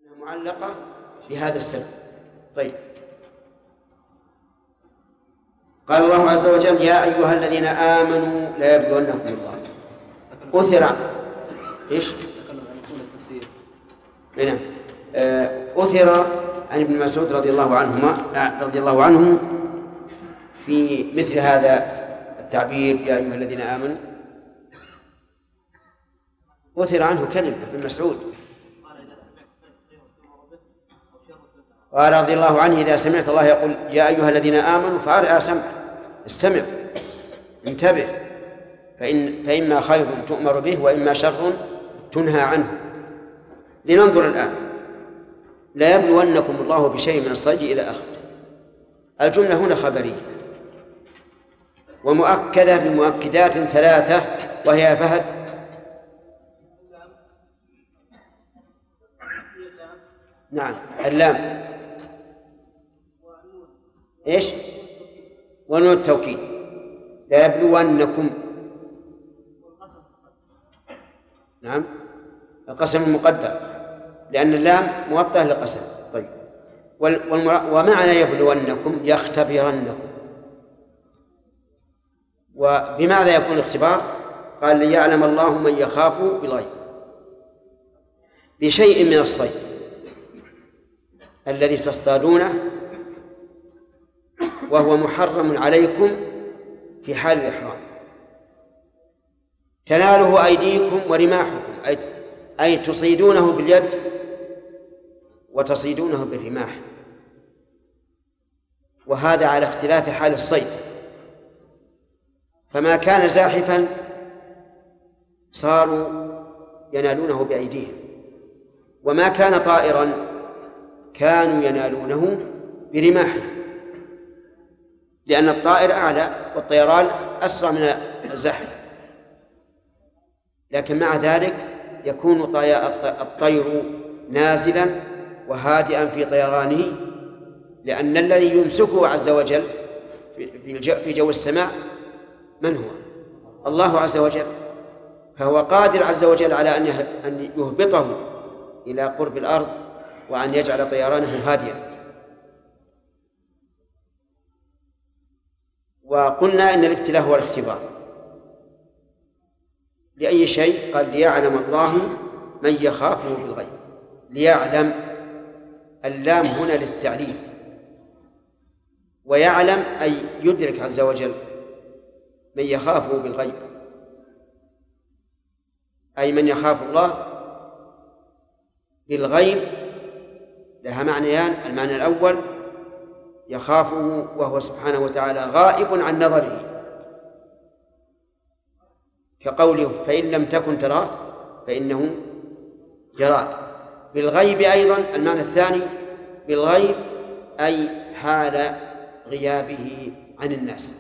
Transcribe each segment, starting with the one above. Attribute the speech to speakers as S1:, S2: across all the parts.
S1: معلقة بهذا السبب. طيب، قال الله عز وجل: يا أيها الذين آمنوا لا يبلونكم الله. أثر إيش؟ نعم، أثر عن ابن مسعود رضي الله عنه في مثل هذا التعبير: يا أيها الذين آمنوا. أثر عنه كلمة ابن مسعود قال رضي الله عنه: إذا سمعت الله يقول يا أيها الذين آمنوا فأرعى سمع، استمع، انتبه، فإما خير تؤمر به وإما شر تنهى عنه. لننظر الآن: لا يبلونكم الله بشيء من الصيد إلى آخره. الجملة هنا خبرية ومؤكدة بمؤكدات ثلاثة، وهي فهد نعم اللام إيش؟ ونون التوكيد. لا يبلونكم، نعم القسم المقدر لأن اللام موطأة للقسم. طيب، ومعنى يبلونكم يختبرنكم. وبماذا يكون الاختبار؟ قال: ليعلم الله من يخاف بالغيب بشيء من الصيد الذي تصطادونه وهو محرم عليكم في حال الإحرام، تناله أيديكم ورماحكم، أي تصيدونه باليد وتصيدونه بالرماح، وهذا على اختلاف حال الصيد. فما كان زاحفا صاروا ينالونه بأيديهم، وما كان طائرا كانوا ينالونه برماحهم، لأن الطائر أعلى والطيران أسرع من الزحف. لكن مع ذلك يكون الطير نازلا وهادئا في طيرانه، لأن الذي يمسكه عز وجل في جو السماء من هو؟ الله عز وجل، فهو قادر عز وجل على أن يهبطه إلى قرب الأرض وأن يجعل طيرانه هادئا. وقلنا إن الابتلاء هو الاختبار لأي شيء. قال: ليعلم الله من يخافه بالغيب. ليعلم، اللام هنا للتعليم، ويعلم أي يدرك عز وجل من يخافه بالغيب، أي من يخاف الله بالغيب. لها معنيان: المعنى الأول يخافه وهو سبحانه وتعالى غائب عن نظره، كقوله: فإن لم تكن تراه فإنه يراك. بالغيب أيضا المعنى الثاني بالغيب أي حال غيابه عن الناس،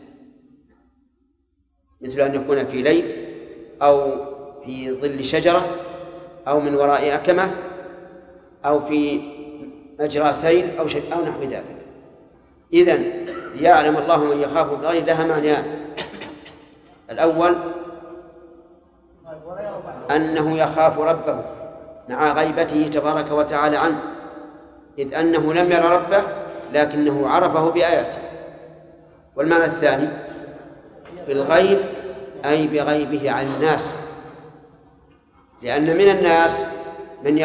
S1: مثل أن يكون في ليل أو في ظل شجرة أو من وراء أكمة أو في مجرى سيل أو نحو ذلك. إذن ليعلم الله من يخاف بالغيب لها معنيان: الأول أنه يخاف ربه مع غيبته تبارك وتعالى عنه، إذ أنه لم ير ربه لكنه عرفه بآياته. والمعنى الثاني بالغيب أي بغيبه عن الناس، لأن من الناس من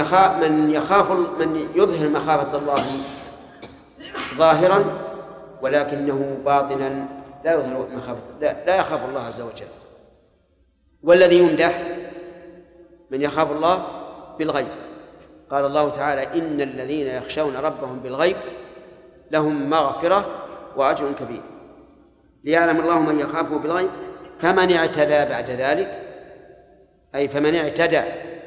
S1: يظهر مخافة الله ظاهرا ولكنه باطنا لا يظهر مخافة، لا يخاف الله عز وجل. والذي يمدح من يخاف الله بالغيب. قال الله تعالى: إن الذين يخشون ربهم بالغيب لهم مغفرة وأجر كبير. ليعلم الله من يخافه بالغيب. فمن اعتدى بعد ذلك، أي فمن اعتدى،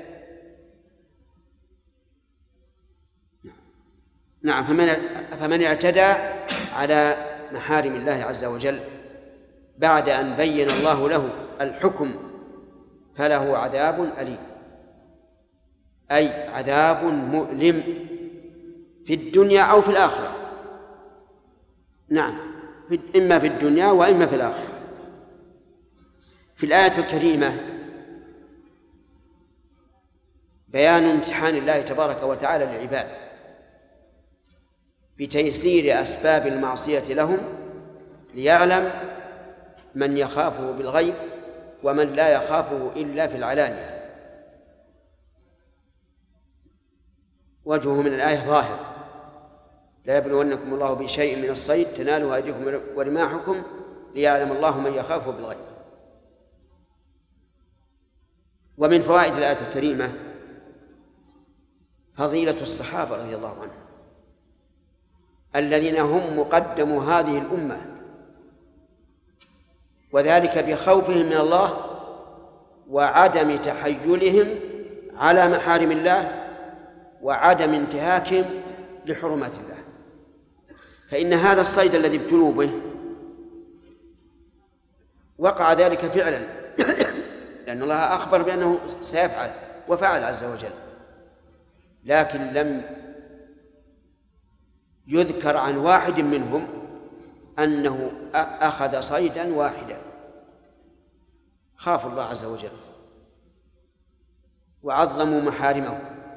S1: نعم فمن اعتدى على محارم الله عز وجل بعد أن بين الله له الحكم فله عذاب أليم، أي عذاب مؤلم في الدنيا أو في الآخرة. نعم، إما في الدنيا وإما في الآخرة. في الآية الكريمة بيان امتحان الله تبارك وتعالى للعباد بتيسير أسباب المعصية لهم، ليعلم من يخافه بالغيب ومن لا يخافه إلا في العلانية. وجهه من الآية ظاهر: لا يبلونكم الله بشيء من الصيد تناله أيديكم ورماحكم ليعلم الله من يخافه بالغيب. ومن فوائد الآية الكريمة فضيلة الصحابة رضي الله عنهم الذين هم مقدم هذه الأمة، وذلك بخوفهم من الله وعدم تحيلهم على محارم الله وعدم انتهاكهم لحرمات الله. فإن هذا الصيد الذي ابتلوا به وقع ذلك فعلا لأن الله أخبر بأنه سيفعل وفعل عز وجل، لكن لم يذكر عن واحد منهم أنه أخذ صيدا واحدا. خافوا الله عز وجل وعظموا محارمه،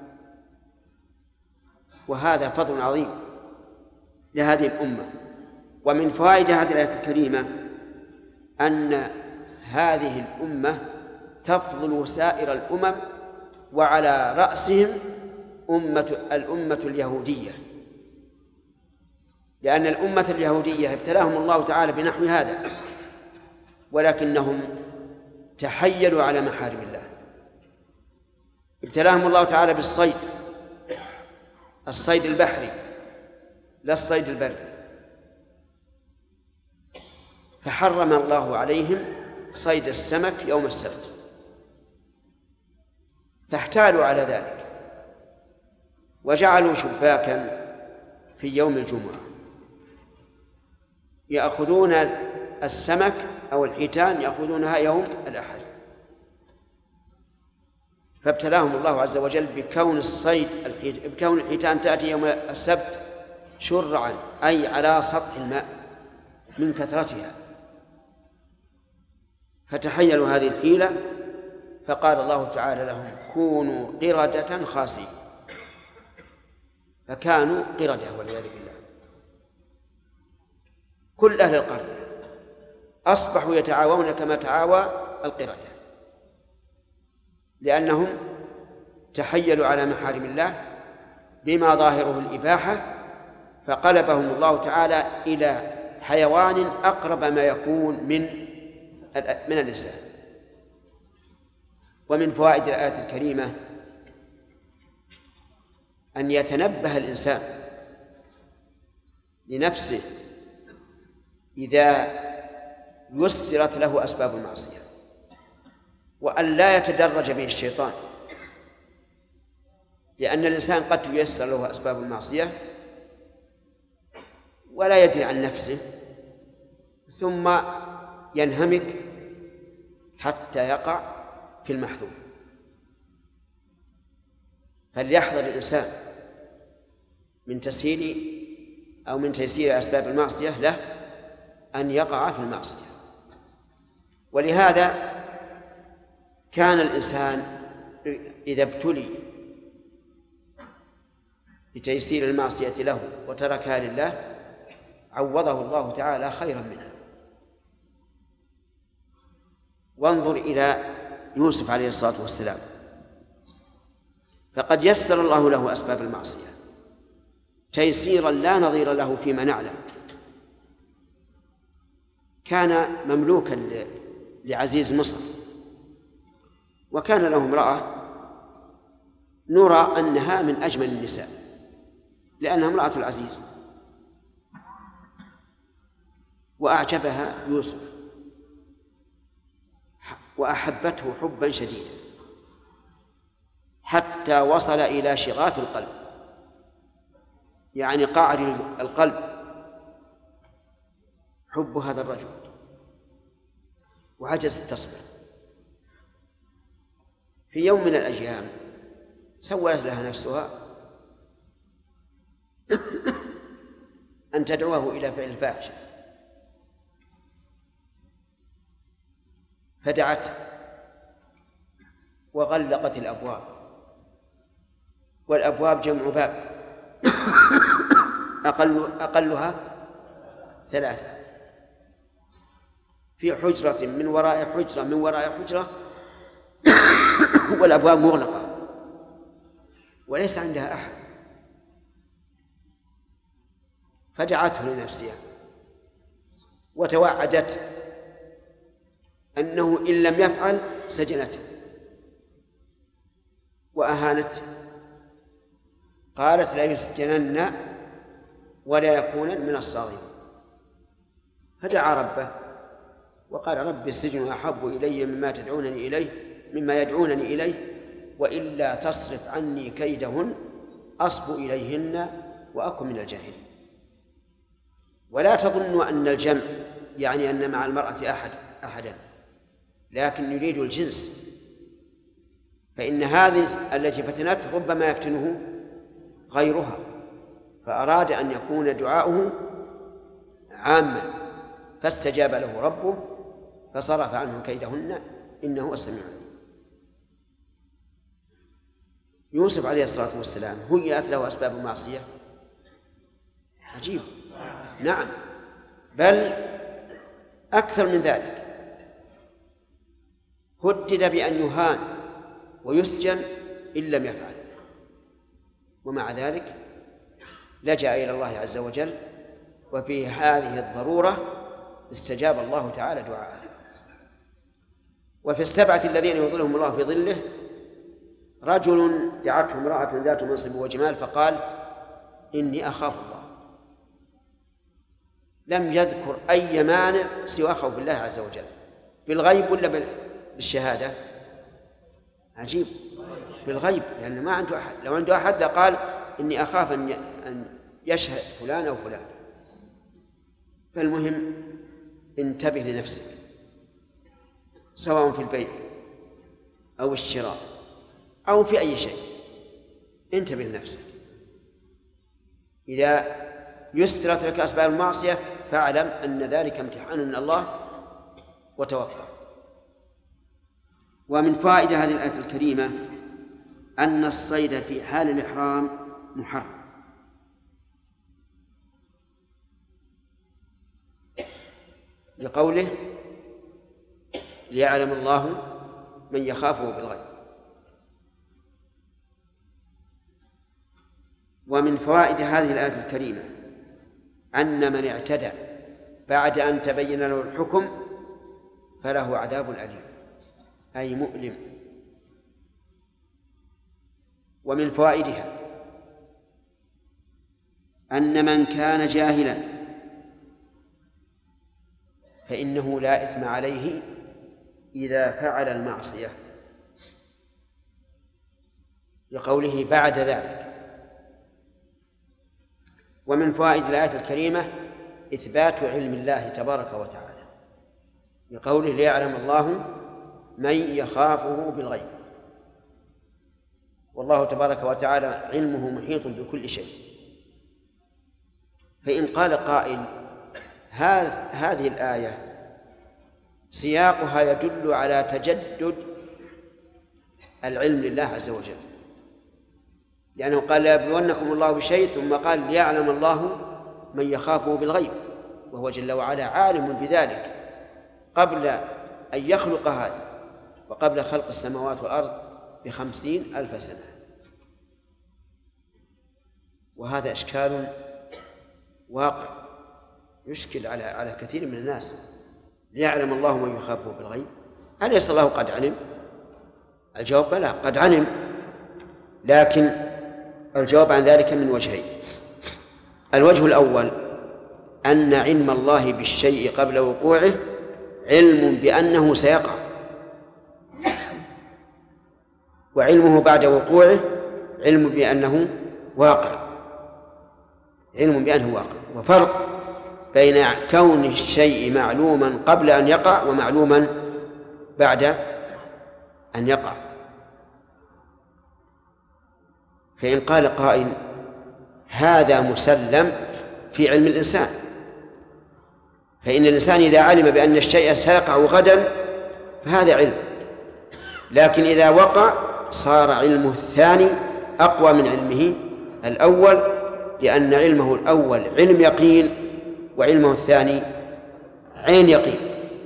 S1: وهذا فضل عظيم لهذه الأمة. ومن فوائد هذه الآية الكريمة أن هذه الأمة تفضل سائر الأمم، وعلى رأسهم الأمة اليهودية، لأن الأمة اليهودية ابتلاهم الله تعالى بنحو هذا، ولكنهم تحيلوا على محارم الله. ابتلاهم الله تعالى بالصيد، الصيد البحري لا الصيد البري، فحرم الله عليهم صيد السمك يوم السبت، فاحتالوا على ذلك وجعلوا شباكا في يوم الجمعة يأخذون السمك أو الحيتان يأخذونها يوم الأحد، فابتلاهم الله عز وجل بكون الحيتان تأتي يوم السبت شرعا، أي على سطح الماء من كثرتها، فتحيلوا هذه الحيلة، فقال الله تعالى لهم: كونوا قردة خاسئين، فكانوا قردة والعياذ بالله. كل أهل القرية أصبحوا يتعاونون كما تعاوى القردة، لأنهم تحيلوا على محارم الله بما ظاهره الإباحة، فقلبهم الله تعالى إلى حيوان أقرب ما يكون من الإنسان. ومن فوائد الآية الكريمة أن يتنبه الإنسان لنفسه إذا يسرت له أسباب المعصية، وأن لا يتدرج به الشيطان، لأن الإنسان قد تيسر له أسباب المعصية ولا يدري عن نفسه، ثم ينهمك حتى يقع في المحذور. فليحذر الإنسان من تيسير أسباب المعصية له أن يقع في المعصية. ولهذا كان الإنسان إذا ابتلي بتيسير المعصية له وتركها لله عوضه الله تعالى خيرا منها. وانظر إلى يوسف عليه الصلاة والسلام، فقد يسر الله له أسباب المعصية تيسيرا لا نظير له فيما نعلم. كان مملوكا لعزيز مصر، وكان له امرأة نرى أنها من أجمل النساء لأنها امرأة العزيز، وأعجبها يوسف وأحبته حبا شديدا حتى وصل إلى شغاف القلب، يعني قعر القلب، حب هذا الرجل، وعجزت تصبر. في يوم من الأيام سولت لها نفسها أن تدعوه إلى فعل الفاحشة، فدعته وغلقت الأبواب والأبواب جمع باب أقلها 3 في حجرة من وراء حجرة من وراء حجرة والأبواب مغلقة وليس عندها أحد، فدعته لنفسها وتوعدته أنه إن لم يفعل سجنته وأهانته، قالت لا يسجنن ولا يكون من الصاغرين. فدعا ربه وقال رب السجن أحب إلي مما يدعونني إليه وإلا تصرف عني كيدهن أصب إليهن وأكن من الجاهلين. ولا تظنوا أن الجمع يعني أن مع المرأة أحدا، لكن يريد الجنس، فإن هذه التي فتنته ربما يفتنه غيرها، فأراد أن يكون دعاؤه عاما فاستجاب له ربه فصرف عنه كيدهن إنه السميع العليم. يوسف عليه الصلاة والسلام هيأت له أسباب المعصية، عجيب، نعم، بل أكثر من ذلك، هدد بأن يهان ويسجن إن لم يفعل، ومع ذلك لجأ إلى الله عز وجل، وفي هذه الضرورة استجاب الله تعالى دعاءه. وفي 7 الذين يظلهم الله في ظله رجل دعته امرأة ذات منصب وجمال فقال إني أخاف الله، لم يذكر أي مانع سوى خوف الله عز وجل، بالغيب ولا بالشهادة؟ عجيب، بالغيب، لأنه ما عنده أحد، لو عنده أحد لقال إني أخاف أن يشهد فلان أو فلان. فالمهم انتبه لنفسك سواء في البيع أو الشراء أو في أي شيء، انتبه لنفسك. إذا يسرت لك أسباب المعصية فاعلم أن ذلك امتحان من الله وتوقع. ومن فائدة هذه الآية الكريمة أن الصيد في حال الإحرام محرم، لقوله ليعلم الله من يخافه بالغيب. ومن فوائد هذه الآية الكريمة أن من اعتدى بعد أن تبين له الحكم فله عذاب أليم أي مؤلم. ومن فوائدها أن من كان جاهلا فإنه لا إثم عليه إذا فعل المعصية، لقوله بعد ذلك. ومن فوائد الآية الكريمة إثبات علم الله تبارك وتعالى، لقوله ليعلم الله من يخافه بالغيب، والله تبارك وتعالى علمه محيط بكل شيء. فإن قال قائل هذه الآية سياقها يدل على تجدد العلم لله عز وجل، لأنه قال ليبلونكم الله بشيء ثم قال ليعلم الله من يخافه بالغيب، وهو جل وعلا عالم بذلك قبل أن يخلق هذا وقبل خلق السماوات والأرض ب50,000 سنة. وهذا إشكال واقع يشكل على كثير من الناس. ليعلم الله من يخافه بالغيب، أليس الله قد علم؟ الجواب بلى، قد علم، لكن الجواب عن ذلك من وجهين. الوجه الأول أن علم الله بالشيء قبل وقوعه علم بأنه سيقع، وعلمه بعد وقوعه علم بأنه واقع، علم بأنه واقع. وفرق بين كون الشيء معلوما قبل أن يقع ومعلوما بعد أن يقع. فإن قال قائل هذا مسلم في علم الإنسان، فإن الإنسان إذا علم بأن الشيء سيقع غدا فهذا علم، لكن إذا وقع صار علمه الثاني أقوى من علمه الأول، لأن علمه الأول علم يقين وعلمه الثاني عين يقين.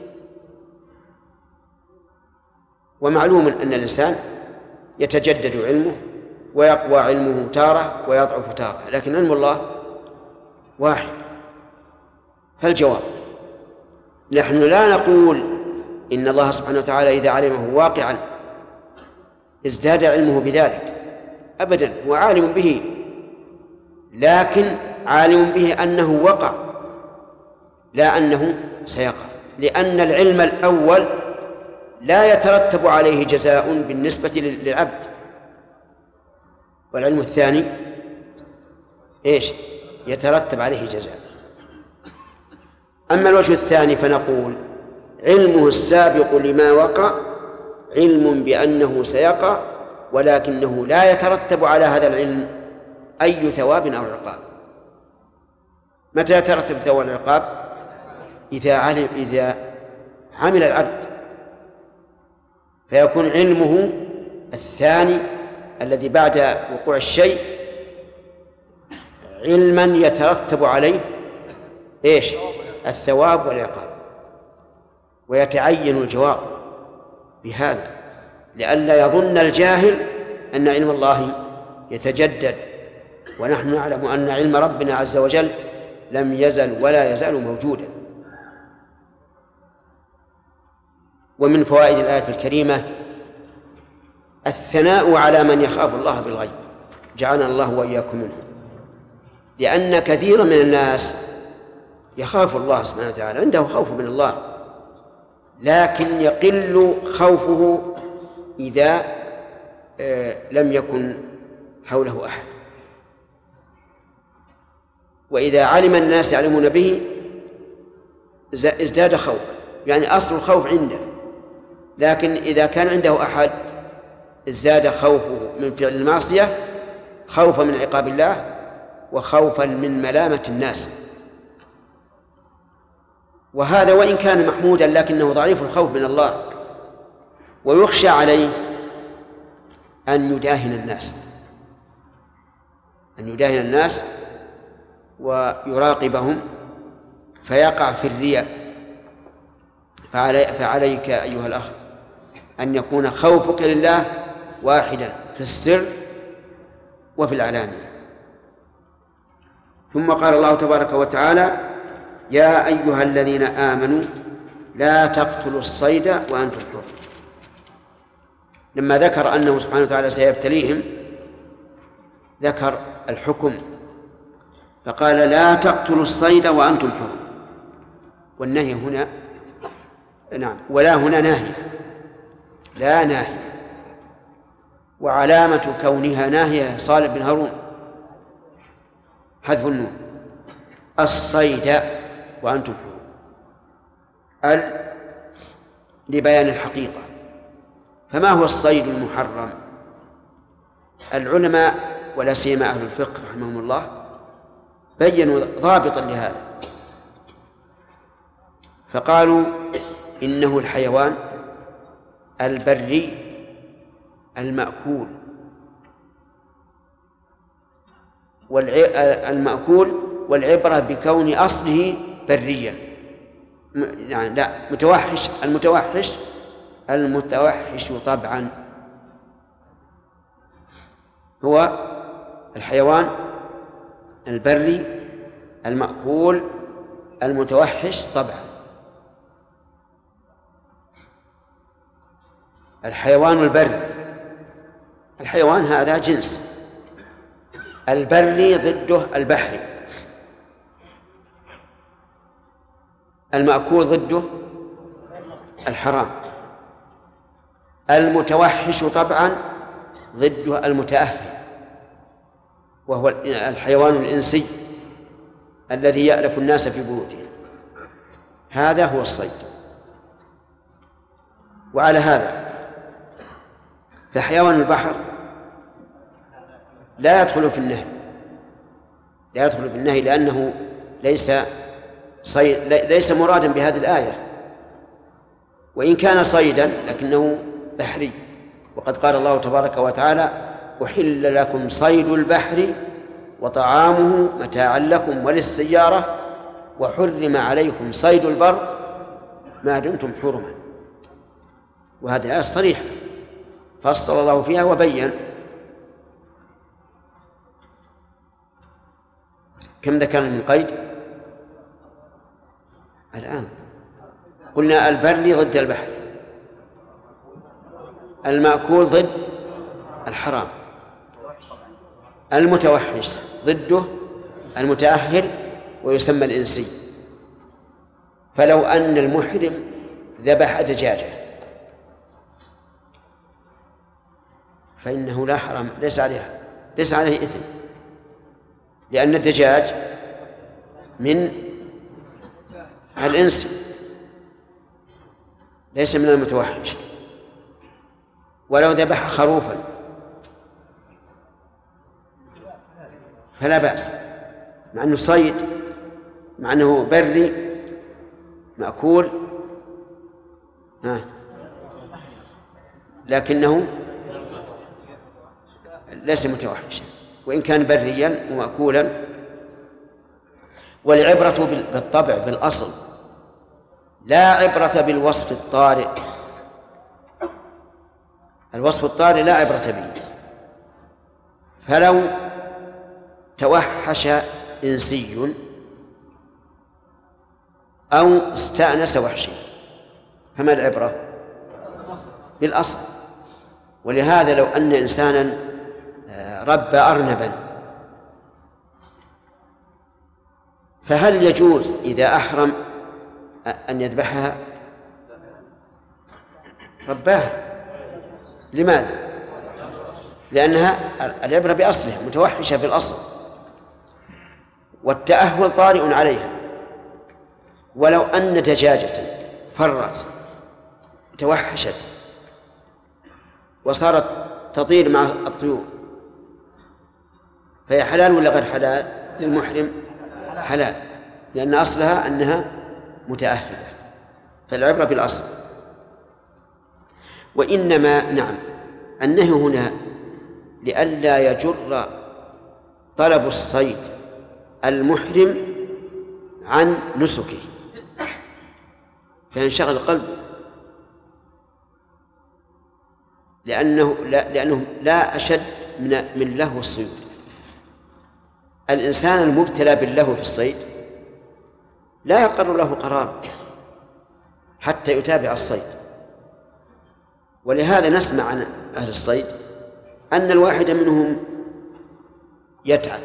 S1: ومعلوم أن الإنسان يتجدد علمه ويقوى علمه تارة ويضعف تارة، لكن علم الله واحد. فالجواب: نحن لا نقول إن الله سبحانه وتعالى إذا علمه واقعا ازداد علمه بذلك، أبدا، هو عالم به، لكن عالم به أنه وقع لا أنه سيقع، لأن العلم الأول لا يترتب عليه جزاء بالنسبة للعبد، والعلم الثاني إيش؟ يترتب عليه جزاء. أما الوجه الثاني فنقول علمه السابق لما وقع علم بأنه سيقع، ولكنه لا يترتب على هذا العلم أي ثواب أو عقاب. متى يترتب ثواب العقاب؟ إذا عمل العبد، فيكون علمه الثاني الذي بعد وقوع الشيء علما يترتب عليه إيش؟ الثواب والعقاب، ويتعين الجواب بهذا لئلا يظن الجاهل أن علم الله يتجدد، ونحن نعلم أن علم ربنا عز وجل لم يزل ولا يزال موجودا. ومن فوائد الآية الكريمة الثناء على من يخاف الله بالغيب، جعلنا الله وإياكم منه، لأن كثيرا من الناس يخاف الله سبحانه وتعالى، عنده خوف من الله، لكن يقل خوفه إذا لم يكن حوله أحد، وإذا علم الناس يعلمون به ازداد خوف، يعني أصل الخوف عنده، لكن إذا كان عنده أحد ازداد خوفه من فعل المعصية خوفا من عقاب الله وخوفا من ملامة الناس. وهذا وإن كان محمودا لكنه ضعيف الخوف من الله، ويخشى عليه أن يداهن الناس ويراقبهم فيقع في الرياء. فعليك أيها الأخ أن يكون خوفك لله واحدا في السر وفي العلانية. ثم قال الله تبارك وتعالى: يا أيها الذين آمنوا لا تقتلوا الصيد وأنتم حر. لما ذكر أنه سبحانه وتعالى سيبتليهم ذكر الحكم فقال: لا تقتلوا الصيد وأنتم حر. والنهي هنا ولا هنا ناهية، لا ناهية، وعلامة كونها ناهية صالح بن هارون حذف النون، الصيد وأنتم حر لبيان الحقيقة. فما هو الصيد المحرم؟ العلماء ولا سيما أهل الفقه رحمهم الله بينوا ضابطا لهذا، فقالوا إنه الحيوان البري المأكول، والعبرة بكون أصله بريا، يعني لا متوحش، المتوحش طبعا هو الحيوان البري المأكول المتوحش طبعا. الحيوان البري، الحيوان هذا جنس، البري ضده البحري، المأكول ضده الحرام، المتوحش طبعا ضده المتأهل وهو الحيوان الإنسي الذي يألف الناس في بيوتهم، هذا هو الصيد. وعلى هذا فحيوان البحر لا يدخل في النهي، لأنه ليس مرادا بهذه الآية، وإن كان صيدا لكنه بحري. وقد قال الله تبارك وتعالى: أحل لكم صيد البحر وطعامه متاعا لكم وللسيارة وحرم عليكم صيد البر ما دمتم حرما. وهذه الآية صريحة فصل الله فيها وبين. كم ذكرنا من قيد الآن؟ قلنا البر ضد البحر، المأكول ضد الحرام، المتوحش ضده المتأهل ويسمى الإنسي. فلو أن المحرم ذبح دجاجة فإنه لا حرام، ليس عليه إثم، لأن الدجاج من الإنس ليس من المتوحش. ولو ذبح خروفا فلا بأس، مع أنه صيد، مع أنه بري مأكول، لكنه ليس متوحشا وإن كان بريا ومأكولا. والعبرة بالطبع بالأصل، لا عبرة بالوصف الطارئ. الوصف الطارئ لا عبرة به. فلو توحش إنسي أو استأنس وحشي فما العبرة؟ بالأصل. ولهذا لو أن إنسانا ربى أرنبا فهل يجوز إذا أحرم أن يذبحها؟ رباها. لماذا؟ لأنها العبرة بأصلها، متوحشة في الأصل، والتأهل طارئ عليها. ولو أن دجاجة فرت توحشت وصارت تطير مع الطيور فهي حلال ولا غير حلال؟ للمحرم حلال، لأن أصلها أنها متأهلة. فالعبرة بالأصل. وإنما النهي هنا لئلا يجر طلب الصيد المحرم عن نسكه فينشغل قلبه، لأنه لا أشد من لهو الصيد. الإنسان المبتلى باللهو في الصيد لا يقر له قرار حتى يتابع الصيد. ولهذا نسمع عن أهل الصيد أن الواحد منهم يتعب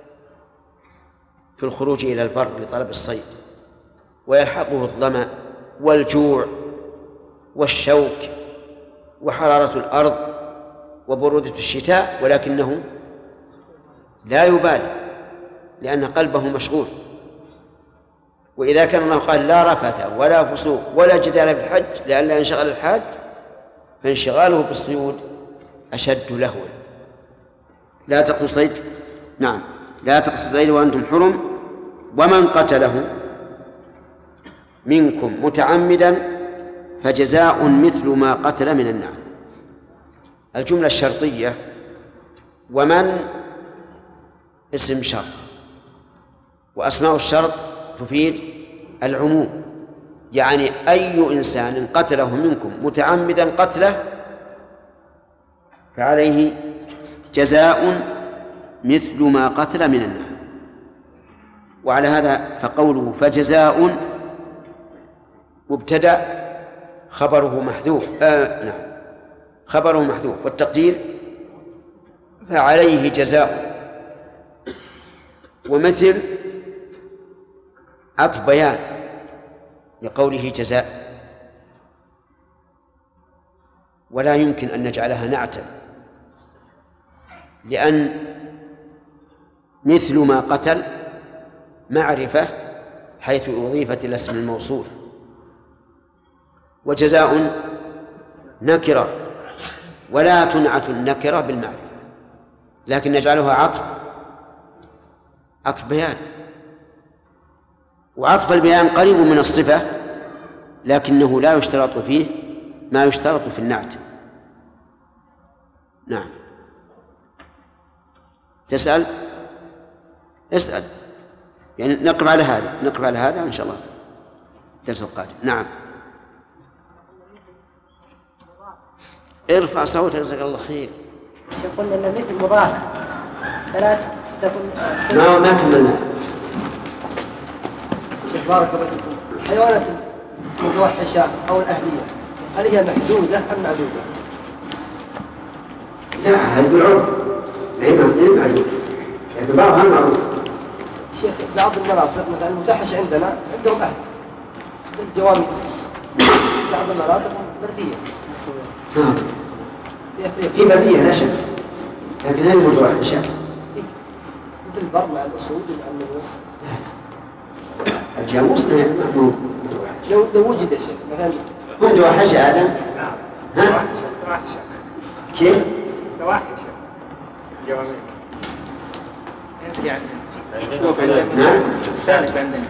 S1: في الخروج إلى البر لطلب الصيد ويلحقه الظمأ والجوع والشوك وحرارة الأرض وبرودة الشتاء، ولكنه لا يبالي لأن قلبه مشغول. وإذا كان الله قال لا رفث ولا فسوق ولا جدال في الحج لئلا ينشغل الحاج فانشغاله بالصيود أشد لهوا. لا تقتلوا الصيد لا تقتلوا الصيد وأنتم حرم ومن قتله منكم متعمدا فجزاء مثل ما قتل من النعم. الجملة الشرطية ومن اسم شرط، وأسماء الشرط تفيد العموم، يعني أي إنسان قتله منكم متعمدا قتله فعليه جزاء مثل ما قتل من النعم. وعلى هذا فقوله فجزاء مبتدأ خبره محذوف خبره محذوف، والتقدير فعليه جزاء. ومثل عطف بيان لقوله جزاء، ولا يمكن أن نجعلها نعتا، لأن مثل ما قتل معرفة حيث أضيفت إلى اسم الموصول، وجزاء نكرة ولا تنعت النكرة بالمعرفة، لكن نجعلها عطف بيان. وعطف البيان قريب من الصفة لكنه لا يشترط فيه ما يشترط في النعت. نعم. تسأل؟ اسأل، يعني نقف على هذا إن شاء الله الدرس القادم. نعم. ارفع صوتك جزاك الله خير.
S2: قلنا إن مثل مضاف فلا تكن
S1: ما كملنا.
S2: شيخ بارك الله فيكم، الحيوانات المتوحشة أو الأهلية هل هي محدودة أم معدودة؟
S1: لا، هذا بالعرف، غير معدود، لكن بعضها معروف.
S2: شيخ بعض المناطق مثلا المتوحش عندنا عندهم أهل الجواميس، بعض المناطق برية.
S1: في برية لا شك، لكن هل متوحشة؟
S2: مثل البر مع الأسود مع النمور.
S1: الجاموس مو متوحش.
S2: لو وجد شيء مثلا
S1: متوحش آدم؟ ها؟
S3: توحشة.
S1: كيف؟
S3: توحشة. جواميس. انسي عندنا. مستانس عندنا.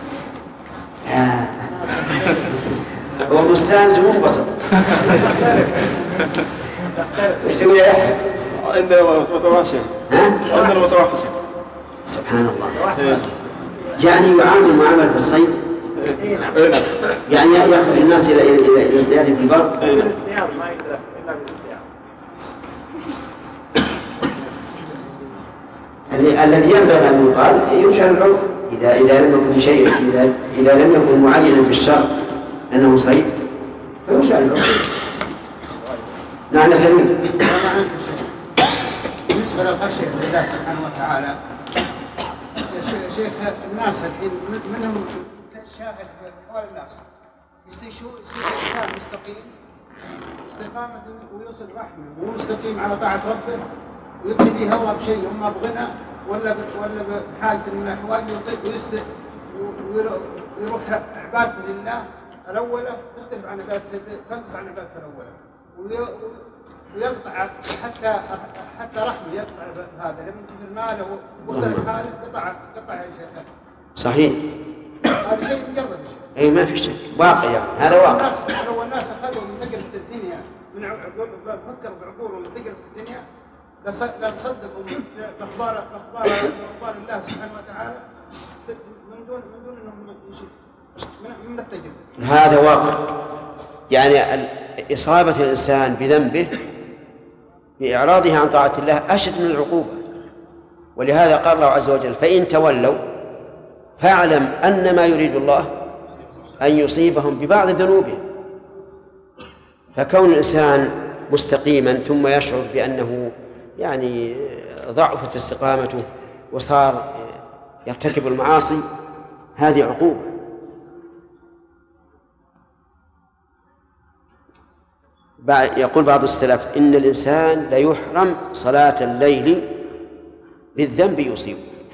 S1: هو مستانس ومنبسط. ايش تقول يا يحيى؟
S4: عندنا متوحشة. عندنا متوحشة.
S1: سبحان الله. يعني يعامل معاملة الصيد. يعني يخرج الناس إلى الاصطياد في البر.
S3: الاصطياد ما يقدر إلا بالاصطياد.
S1: الذي ينبغي أن يقال يجعل العرف إذا لم يكن شيء إذا لم يكن معينا بالشرع أنه صيد فيجعل العرف. نعم سليم.
S5: بالنسبة للخشية لله سبحانه وتعالى يا شيخ، الناس الحين منهم شاهد حول الناس يصير إنسان مستقيم استقامة ويوصل رحمه ومستقيم على طاعة ربه ويبتدي الله بشيء إما بغنى ولا بحالة من الأحوال ويطيق ويروح عبادته لله الأولى تختلف عن عبادته، تنقص عن عبادته الأولى ويقطع حتى رحمه يقطع هذا لما تجد ماله وقدر حاله قطع شيء.
S1: صحيح.
S5: هذا شيء مجرد شيء.
S1: اي ما في شك، واقع يعني. هذا واقع.
S5: لو الناس اخذوا من تجربة الدنيا من فكروا بعقولهم من تجربة الدنيا لصدقوا باخبار الله سبحانه وتعالى من دون انهم من التجربة.
S1: هذا واقع، يعني إصابة الإنسان بذنبه بإعراضه عن طاعة الله أشد من العقوبة. ولهذا قال الله عز وجل: فإن تولوا فاعلم أن ما يريد الله أن يصيبهم ببعض ذنوبهم. فكون الإنسان مستقيما ثم يشعر بأنه يعني ضعفت استقامته وصار يرتكب المعاصي هذه عقوبة. يقول بعض السلف: إن الإنسان ليحرم صلاة الليل بالذنب يصيبه.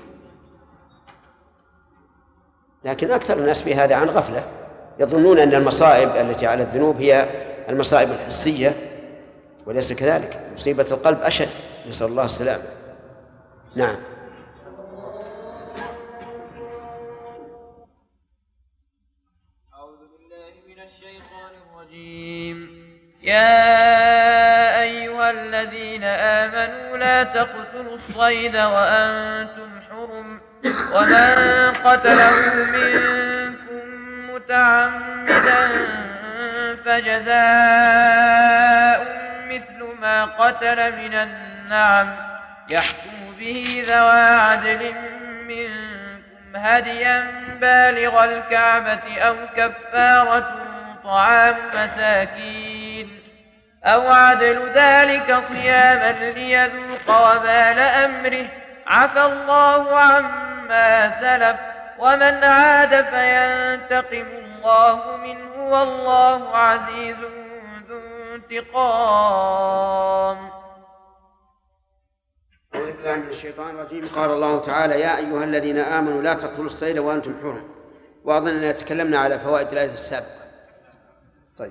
S1: لكن أكثر الناس في هذا عن غفلة، يظنون أن المصائب التي على الذنوب هي المصائب الحسية، وليس كذلك. مصيبة القلب أشد، نسأل الله السلامة. نعم.
S6: أعوذ بالله من الشيطان الرجيم. يا أيها الذين آمنوا لا تقتلوا الصيد وأنتم حرم، ومن قتله منكم متعمدا فجزاء مثل ما قتل من النعم يحكم به ذوى عدل منكم هديا بالغ الكعبة أو كفارة طعام مساكين أو عدل ذلك صياما ليذوق وبال أمره، عفى الله عما سلف، ومن عاد فينتقم الله منه والله عزيز ذو انتقام.
S1: أعوذ بالله من الشيطان الرجيم. قال الله تعالى: يا أيها الذين آمنوا لا تقتلوا الصيد وأنتم حرم. وأظن أننا تكلمنا على فوائد الآية السابقة. طيب،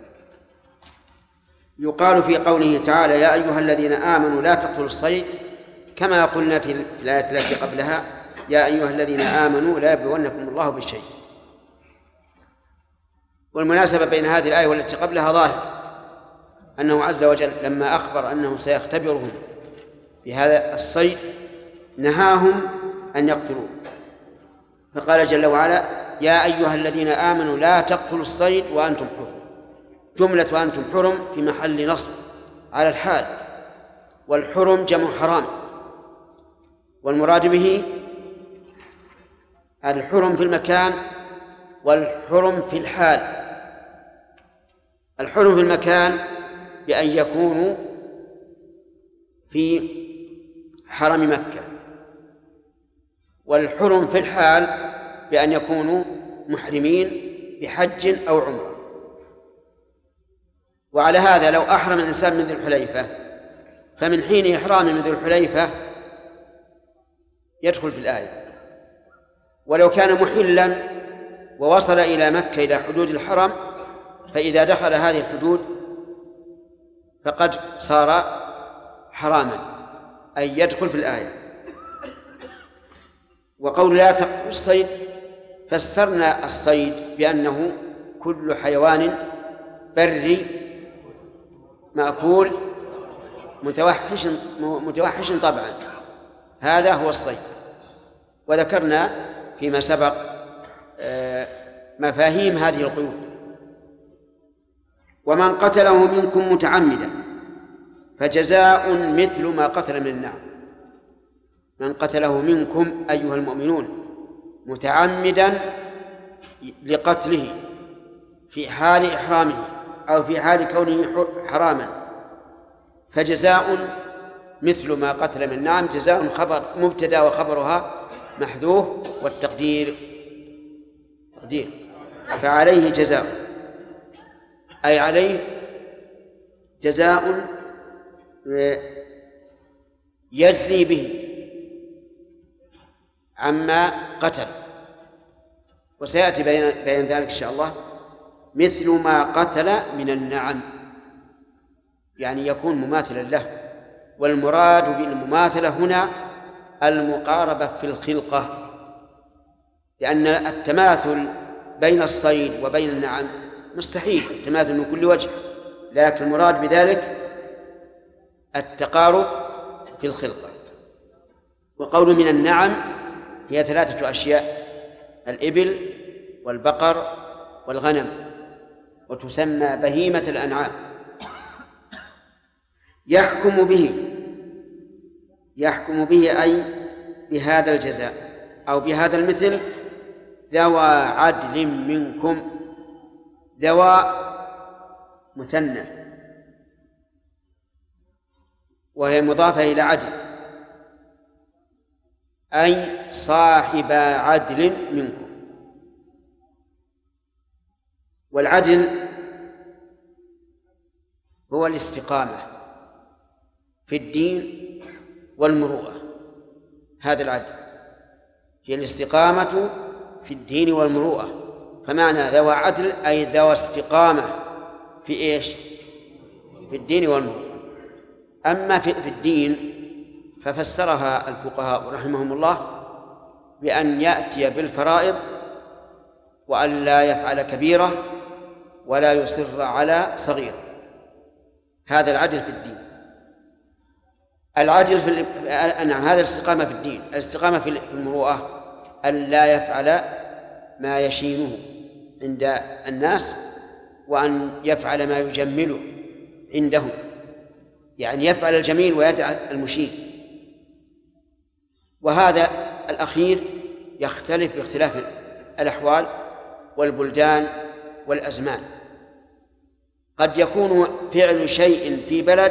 S1: يقال في قوله تعالى: يا أيها الذين آمنوا لا تقتلوا الصيد، كما قلنا في الآية التي قبلها: يا أيها الذين آمنوا لا يبلونكم الله بالشيء. والمناسبة بين هذه الآية والتي قبلها ظاهر، أنه عز وجل لما أخبر أنه سيختبرهم بهذا الصيد نهاهم أن يقتلوه، فقال جل وعلا: يا أيها الذين آمنوا لا تقتلوا الصيد وأنتم حرم. جملة وأنتم حرم في محل نصب على الحال، والحرم جمع حرام، والمراد به الحرم في المكان والحرم في الحال. الحرم في المكان بأن يكونوا في حرم مكة، والحرم في الحال بأن يكونوا محرمين بحج أو عمرة. وعلى هذا لو أحرم الإنسان من ذي الحليفة فمن حين إحرامه من ذي الحليفة يدخل في الآية، ولو كان محلا ووصل إلى مكة إلى حدود الحرم فإذا دخل هذه الحدود فقد صار حراما، أي يدخل في الآية. وقول لا تقتلوا الصيد فسرنا الصيد بأنه كل حيوان بري مأكول متوحش طبعا، هذا هو الصيد. وذكرنا فيما سبق مفاهيم هذه القيود. ومن قتله منكم متعمدا فجزاء مثل ما قتل من النعم. من قتله منكم أيها المؤمنون متعمدا لقتله في حال إحرامه أو في حال كونه حراما فجزاء مثل ما قتل من النعم. جزاء خبر مبتدأ وخبرها محذوف، والتقدير فعليه جزاء، أي عليه جزاء يجزي به عما قتل. وسيأتي بيان ذلك إن شاء الله. مثل ما قتل من النعم يعني يكون مماثلا له، والمراد بالمماثلة هنا المقاربة في الخلقة، لأن التماثل بين الصيد وبين النعم مستحيل التماثل من كل وجه، لكن المراد بذلك التقارب في الخلقة. وقول من النعم هي 3 أشياء: الإبل والبقر والغنم، وتسمى بهيمة الأنعام. يحكم به أي بهذا الجزاء أو بهذا المثل ذوى عدل منكم. ذوى مثنى وهي مضافة إلى عدل، أي صاحب عدل منكم. والعدل هو الاستقامة في الدين والمروءة. هذا العدل هي الاستقامة في الدين والمروءة. فمعنى ذوى عدل أي ذوى استقامة في إيش؟ في الدين والمروءة. أما في الدين ففسرها الفقهاء رحمهم الله بأن يأتي بالفرائض وأن لا يفعل كبيرة ولا يصر على صغيرة. هذا العدل في الدين. العدل نعم، هذا الاستقامة في الدين. الاستقامة في المروءة أن لا يفعل ما يشينه عند الناس وأن يفعل ما يجمله عندهم، يعني يفعل الجميل ويدع المشين. وهذا الأخير يختلف باختلاف الأحوال والبلدان والأزمان. قد يكون فعل شيء في بلد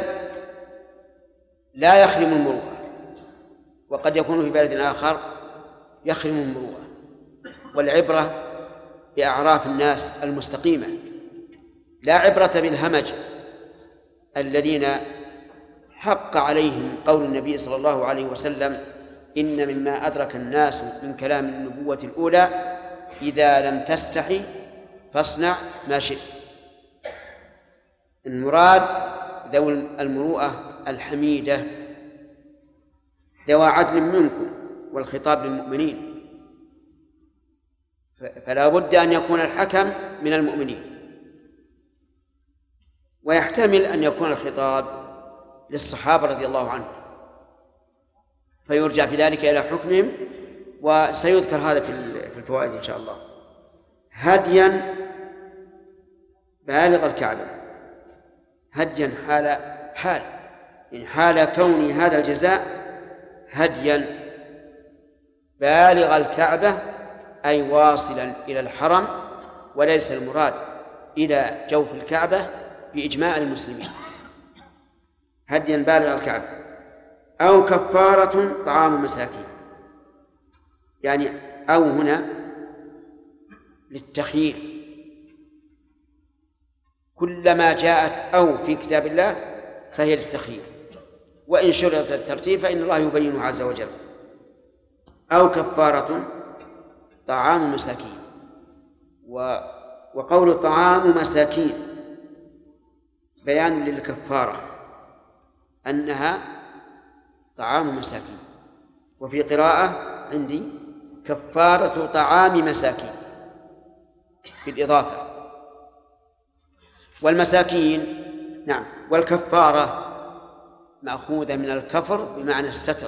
S1: لا يخرم المروءة، وقد يكون في بلد آخر يخرم المروءة. والعبرة بأعراف الناس المستقيمة، لا عبرة بالهمج الذين حق عليهم قول النبي صلى الله عليه وسلم: إن مما أدرك الناس من كلام النبوة الأولى إذا لم تستحي فاصنع ما شئت. المراد ذوي المروءة الحميدة ذوى عدل منكم، والخطاب للمؤمنين، فلا بد أن يكون الحكم من المؤمنين. ويحتمل أن يكون الخطاب للصحابة رضي الله عنهم، فيرجع في ذلك إلى حكمهم، وسيذكر هذا في الفوائد إن شاء الله. هديا بالغ الكعبة، هديا حال كون هذا الجزاء هديا بالغ الكعبة، أي واصلا إلى الحرم، وليس المراد إلى جوف الكعبة بإجماع المسلمين، هديا بالغ الكعبة. أو كفارة طعام مساكين، يعني أو هنا للتخيير، كلما جاءت أو في كتاب الله فهي للتخيير، وإن شرطت الترتيب فإن الله يبينه عز وجل. أو كفارة طعام مساكين، وقول طعام مساكين بيان للكفارة أنها طعام مساكين، وفي قراءة عندي كفارة طعام مساكين بالإضافة. والمساكين نعم، والكفارة مأخوذة من الكفر بمعنى الستر،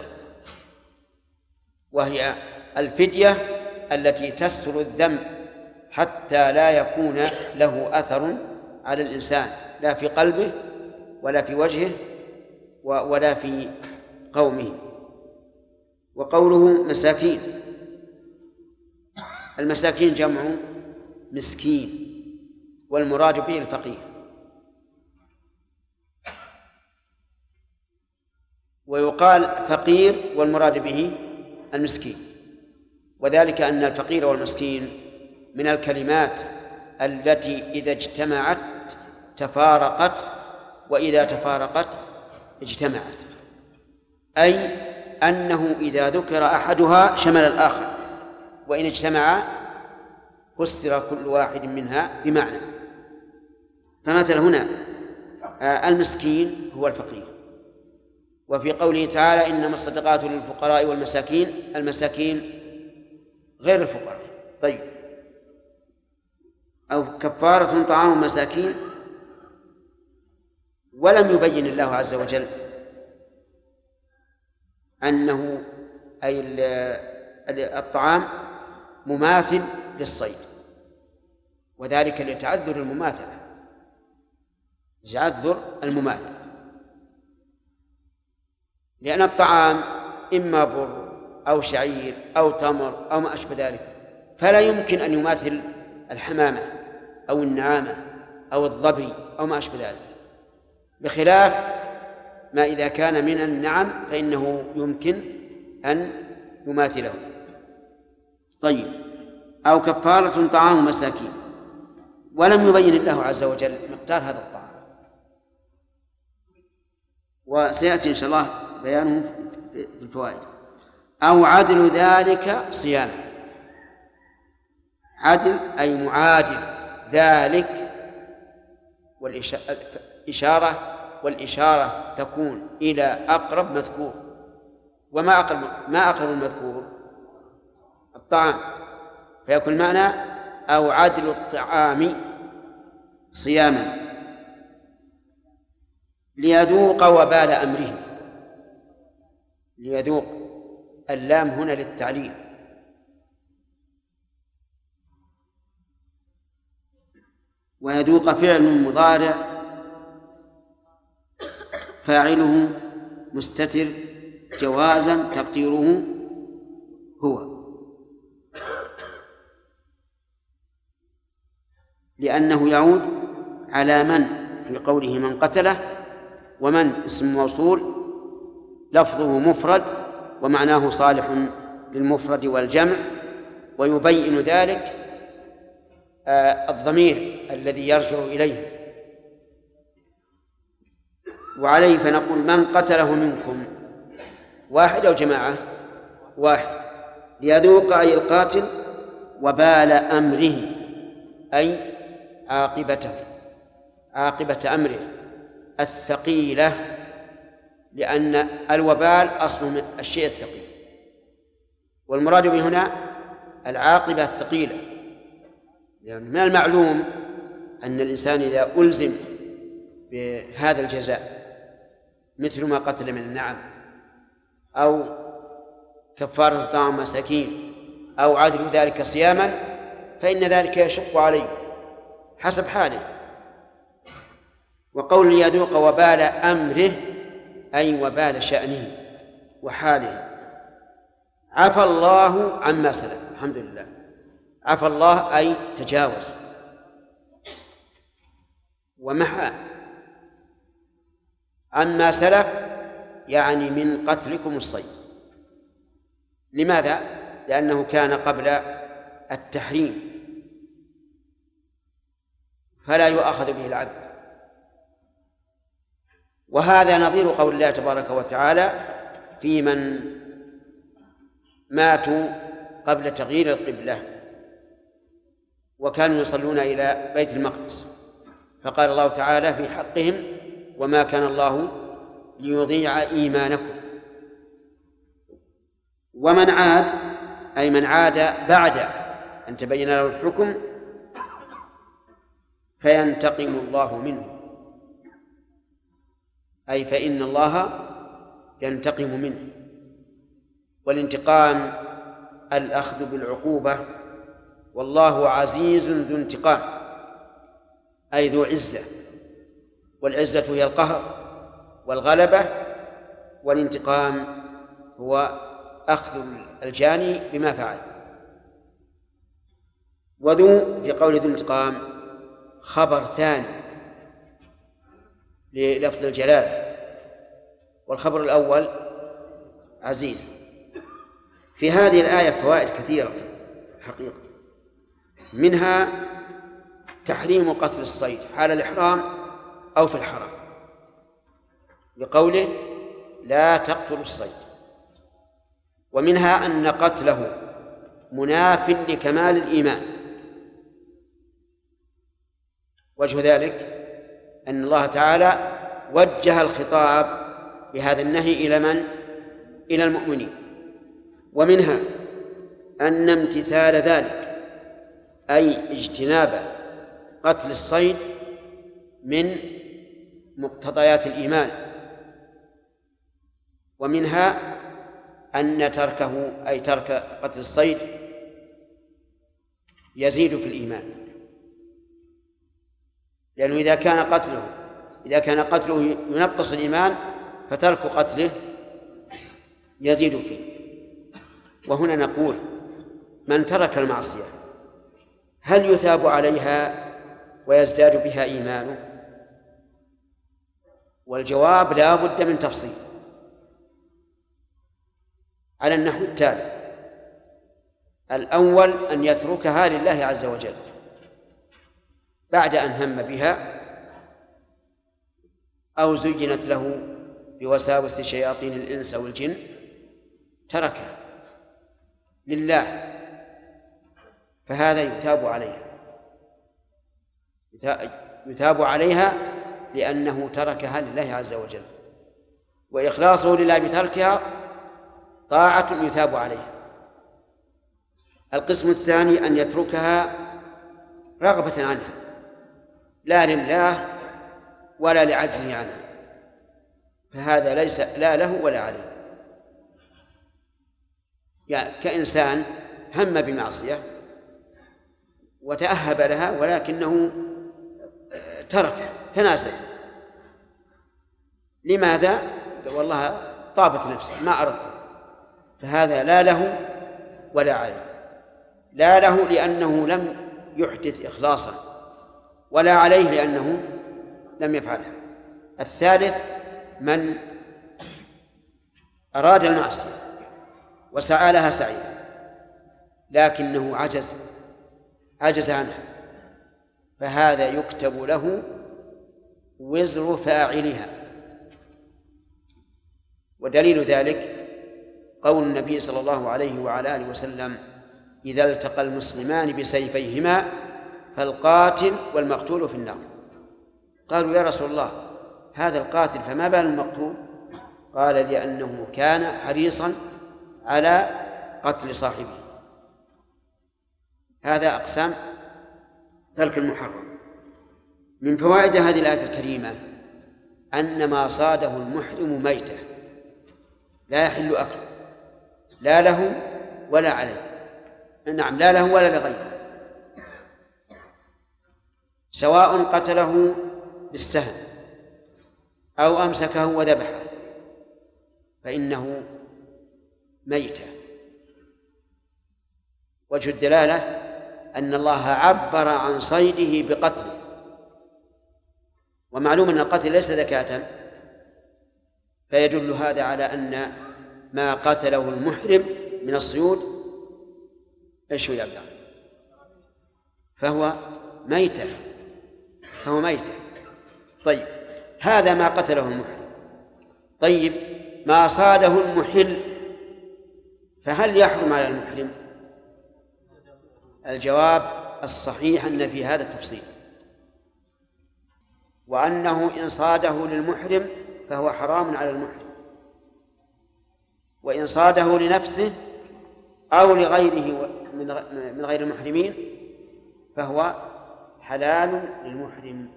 S1: وهي الفدية التي تستر الذنب حتى لا يكون له أثر على الإنسان، لا في قلبه ولا في وجهه ولا في قومه. وقوله مساكين، المساكين جمع مسكين، والمراد به الفقير. ويقال فقير والمراد به المسكين، وذلك أن الفقير والمسكين من الكلمات التي إذا اجتمعت تفارقت، وإذا تفارقت اجتمعت، أي أنه إذا ذكر أحدها شمل الآخر، وإن اجتمعا فسر كل واحد منها بمعنى. فمثل هنا المسكين هو الفقير، وفي قوله تعالى إنما الصدقات للفقراء والمساكين، المساكين غير الفقراء. طيب، أو كفارة طعام مساكين، ولم يبين الله عز وجل أنه أي الطعام مماثل للصيد، وذلك لتعذر المماثلة، تعذر المماثلة، لأن الطعام إما بر أو شعير أو تمر أو ما أشبه ذلك، فلا يمكن أن يماثل الحمامة أو النعامة أو الظبي أو ما أشبه ذلك، بخلاف ما إذا كان من النعم فإنه يمكن أن يماثله. طيب، أو كفارة طعام مساكين، ولم يبين الله عز وجل مقدار هذا الطعام، وسيأتي إن شاء الله بيانه في الفوائد. أو عدل ذلك صيام، عدل أي معادل ذلك، والإشارة تكون إلى أقرب مذكور، وما أقرب المذكور الطعام، فيكون معنى أو عدل الطعام صياما ليذوق وبال أمره. ليذوق، اللام هنا للتعليل، ويذوق فعل مضارع فاعله مستتر جوازا تقديره هو، لأنه يعود على من في قوله من قتله، ومن اسم موصول لفظه مفرد ومعناه صالح للمفرد والجمع، ويبين ذلك الضمير الذي يرجع إليه. وعليه فنقول من قتله منكم، واحد أو جماعة؟ واحد. ليذوق أي القاتل وبال أمره، أي عاقبته، عاقبة أمره الثقيلة، لأن الوبال أصل الشيء الثقيل، والمراد به هنا العاقبة الثقيلة، لأن من المعلوم أن الإنسان إذا ألزم بهذا الجزاء مثل ما قتل من النعم أو كفارة طعام مساكين أو عدل ذلك صياما فإن ذلك يشق عليه حسب حاله. وقول ليذوق وبال أمره أي وبال شأنه وحاله. عفى الله عما سلف، الحمد لله. عفى الله أي تجاوز ومحى عما سلف، يعني من قتلكم الصيد. لماذا؟ لأنه كان قبل التحريم فلا يؤاخذ به العبد. وهذا نظير قول الله تبارك وتعالى في من ماتوا قبل تغيير القبلة وكانوا يصلون إلى بيت المقدس، فقال الله تعالى في حقهم: وما كان الله ليضيع إيمانكم. ومن عاد أي من عاد بعد أن تبين له الحكم فينتقم الله منه، أي فإن الله ينتقم منه. والانتقام الأخذ بالعقوبة، والله عزيز ذو انتقام أي ذو عزة، والعزة هي القهر والغلبة، والانتقام هو أخذ الجاني بما فعل. وذو في قول ذو انتقام خبر ثاني للفظ الجلال، والخبر الأول عزيز. في هذه الآية فوائد كثيرة حقيقة، منها تحريم قتل الصيد حال الإحرام أو في الحرم لقوله: لا تقتلوا الصيد. ومنها أن قتله مناف لكمال الإيمان. وجه ذلك أن الله تعالى وجه الخطاب بهذا النهي إلى من؟ إلى المؤمنين. ومنها أن امتثال ذلك أي اجتناب قتل الصيد من مقتضيات الإيمان. ومنها أن تركه أي ترك قتل الصيد يزيد في الإيمان، لأنه إذا كان قتله ينقص الإيمان فترك قتله يزيد فيه. وهنا نقول: من ترك المعصية هل يثاب عليها ويزداد بها إيمانه؟ والجواب: لا بد من تفصيل على النحو التالي: الأول أن يتركها لله عز وجل بعد أن هم بها أو زينت له بوساوس شياطين الإنس أو الجن، تركها لله، فهذا يثاب عليها لأنه تركها لله عز وجل، وإخلاصه لله بتركها طاعة يثاب عليها. القسم الثاني أن يتركها رغبة عنها، لا لله ولا لعجزه عنها، فهذا ليس لا له ولا عليه. يعني كإنسان هم بمعصية وتأهب لها ولكنه ترك تناسل. لماذا؟ والله طابت نفسي ما أردت، فهذا لا له ولا عليه. لا له لأنه لم يحدث إخلاصا، ولا عليه لأنه لم يفعلها. الثالث من أراد المعصية وسعى لها سعيا لكنه عجز عنها، فهذا يكتب له وزر فاعلها. ودليل ذلك قول النبي صلى الله عليه وعلى آله وسلم: إذا التقى المسلمان بسيفيهما فالقاتل والمقتول في النار. قالوا: يا رسول الله، هذا القاتل فما بال المقتول؟ قال: لأنه كان حريصا على قتل صاحبه. هذا أقسام ترك المحرم. من فوائد هذه الآية الكريمة أن ما صاده المحرم ميتة لا يحل أكله، لا له ولا عليه. نعم، لا له ولا لغيره، سواء قتله بالسهم أو أمسكه وذبحه فإنه ميتة. وجه الدلالة أن الله عبر عن صيده بقتله، ومعلوم أن القتل ليس زكاة، فيدل هذا على أن ما قتله المحرم من الصيود ايش يبدأ فهو ميتة. طيب، هذا ما قتله المحرم. طيب، ما صاده المحل فهل يحرم على المحرم؟ الجواب الصحيح أن في هذا التفصيل، وأنه إن صاده للمحرم فهو حرام على المحرم، وإن صاده لنفسه أو لغيره من غير المحرمين فهو حلال للمحرم.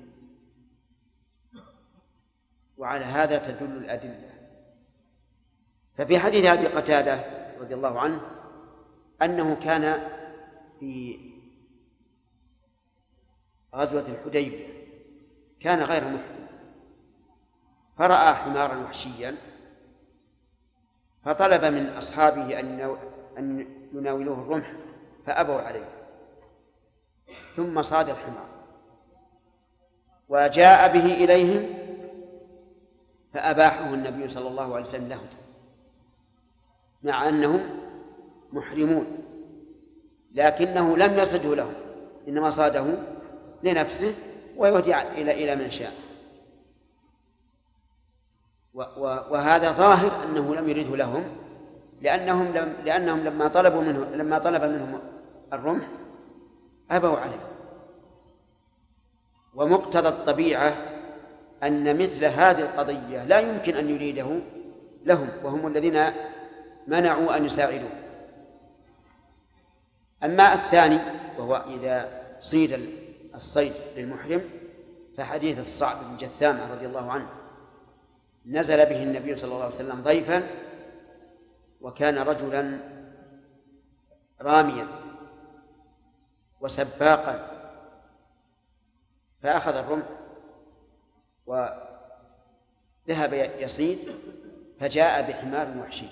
S1: وعلى هذا تدل الأدلة. ففي حديث أبي قتادة رضي الله عنه أنه كان في غزوة الحديبية، كان غير محرم، فرأى حمارا وحشيا فطلب من أصحابه أن يناولوه الرمح فأبوا عليه، ثم صاد الحمار وجاء به إليهم فأباحه النبي صلى الله عليه وسلم لهم مع أنهم محرمون، لكنه لم يصده لهم، إنما صاده لنفسه ويودع إلى من شاء. وهذا ظاهر أنه لم يرده لهم، لأنهم لما طلب منهم الرمح أبوا عليه. ومقتضى الطبيعة أن مثل هذه القضية لا يمكن أن يريده لهم، وهم الذين منعوا أن يساعدوه. أما الثاني وهو إذا صيد الصيد للمحرم فحديث الصعب بن جثامة رضي الله عنه، نزل به النبي صلى الله عليه وسلم ضيفا، وكان رجلا راميا وسباقا، فأخذ الرمح وذهب يصيد فجاء بحمار وحشي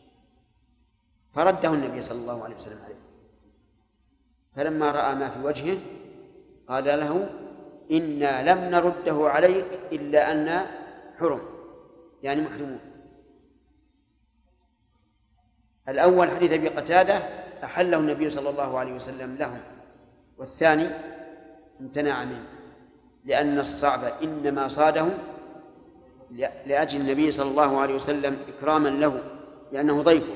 S1: فرده النبي صلى الله عليه وسلم عليه، فلما رأى ما في وجهه قال له: إنا لم نرده عليك إلا أن حرم، يعني محرمون. الأول حديث أبي قتادة أحله النبي صلى الله عليه وسلم لهم، والثاني امتنع منه، لأن الصعب إنما صاده لأجل النبي صلى الله عليه وسلم إكراما له لأنه ضيفه.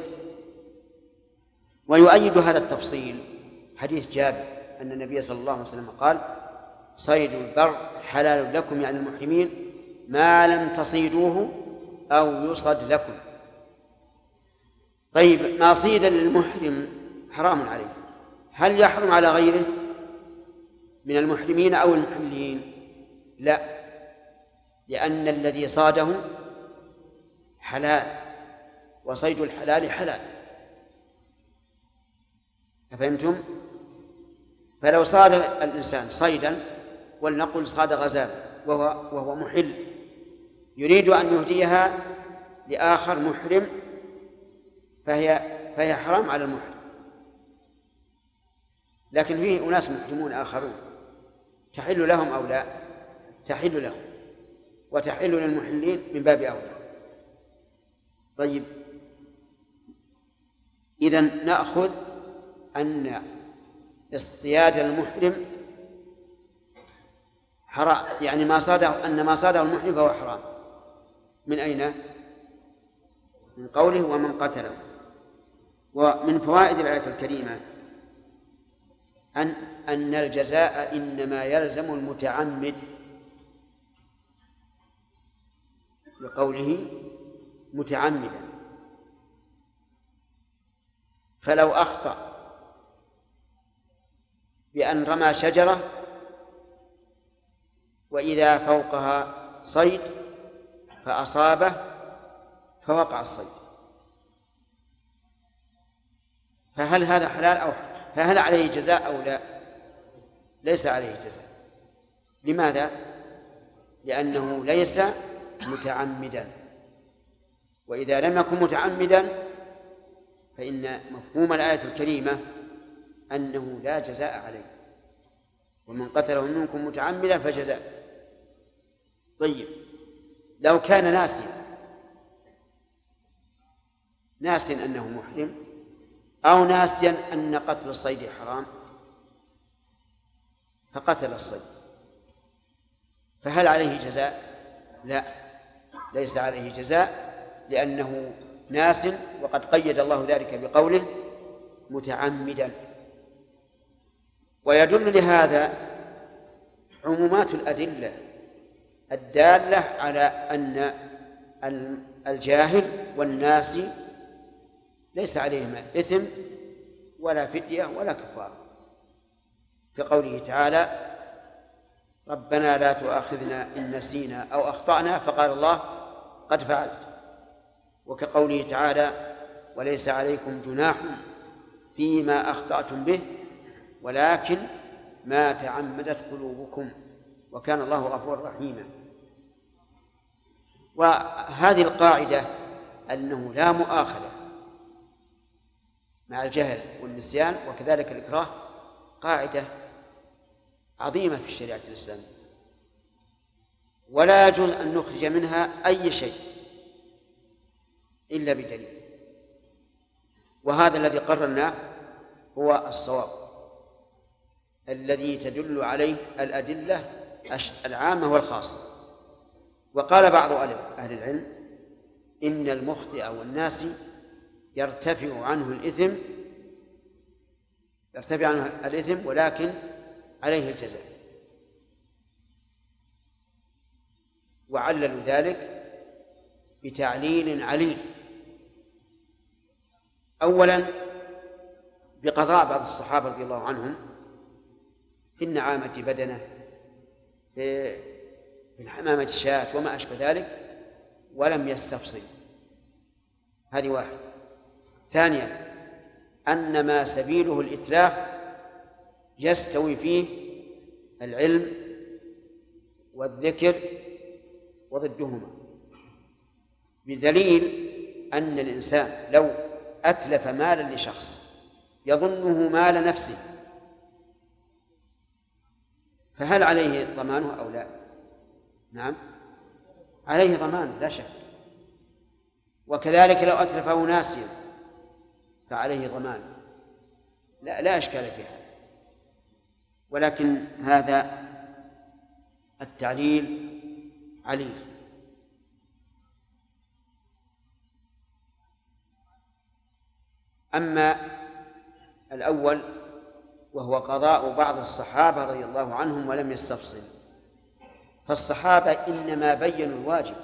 S1: ويؤيد هذا التفصيل حديث جابر أن النبي صلى الله عليه وسلم قال: صيد البر حلال لكم يعني المحرمين ما لم تصيدوه أو يصد لكم. طيب، ما صيد للمحرم حرام عليه، هل يحرم على غيره من المحرمين أو المحلين؟ لا، لأن الذي صاده حلال، وصيد الحلال حلال. أفهمتم؟ فلو صاد الإنسان صيدا، ولنقل صاد غزال وهو محل، يريد أن يهديها لآخر محرم، فهي حرام على المحرم. لكن فيه أناس محرمون آخرون تحل لهم أو لا؟ تحل لهم، وتحل للمحلين من باب أولى. طيب، إذن نأخذ أن اصطياد المحرم حرام، يعني أن ما صاده المحرم فهو حرام. من أين؟ من قوله: ومن قتله. ومن فوائد الآية الكريمة أن الجزاء إنما يلزم المتعمد، لقوله متعمدا. فلو أخطأ بأن رمى شجرة وإذا فوقها صيد فأصابه فوقع الصيد، فهل هذا حلال أو فهل عليه جزاء أو لا؟ ليس عليه جزاء. لماذا؟ لأنه ليس متعمدا، وإذا لم يكن متعمدا فإن مفهوم الآية الكريمة أنه لا جزاء عليه، ومن قتله منكم متعمدا فجزاء. طيب، لو كان ناسيا أنه محرم، أو ناسيا أن قتل الصيد حرام فقتل الصيد، فهل عليه جزاء؟ لا، ليس عليه جزاء، لأنه ناس، وقد قيد الله ذلك بقوله متعمدا. ويدل لهذا عمومات الأدلة الدالة على أن الجاهل والناس ليس عليهما إثم ولا فدية ولا كفارة، كقوله تعالى ربنا لا تؤاخذنا إن نسينا أو أخطأنا، فقال الله قد فعلت. وكقوله تعالى وليس عليكم جناح فيما أخطأتم به ولكن ما تعمدت قلوبكم وكان الله غفورا رحيما. وهذه القاعدة أنه لا مؤاخذة مع الجهل والنسيان وكذلك الإكراه قاعدة عظيمة في الشريعة الإسلامية، ولا يجوز أن نخرج منها أي شيء إلا بدليل، وهذا الذي قررناه هو الصواب الذي تدل عليه الأدلة العامة والخاصة. وقال بعض أهل العلم إن المخطئ والناسي يرتفع عنه الإثم ولكن عليه الجزاء، وعللوا ذلك بتعليل عليل. أولا بقضاء بعض الصحابة رضي الله عنهم في النعامة بدنة، في الحمامة شاة وما أشبه ذلك، ولم يستفصل. هذه واحد. ثانيا أن ما سبيله الإتلاف يستوي فيه العلم والذكر وضدهما، بدليل أن الإنسان لو أتلف مالا لشخص يظنه مال نفسه فهل عليه ضمانه أو لا؟ نعم، عليه ضمان لا شك. وكذلك لو أتلفه ناسيا فعليه ضمان، لا إشكال في هذا. ولكن هذا التعليل عليل. أما الأول وهو قضاء بعض الصحابة رضي الله عنهم ولم يستفصل، فالصحابة إنما بينوا الواجب،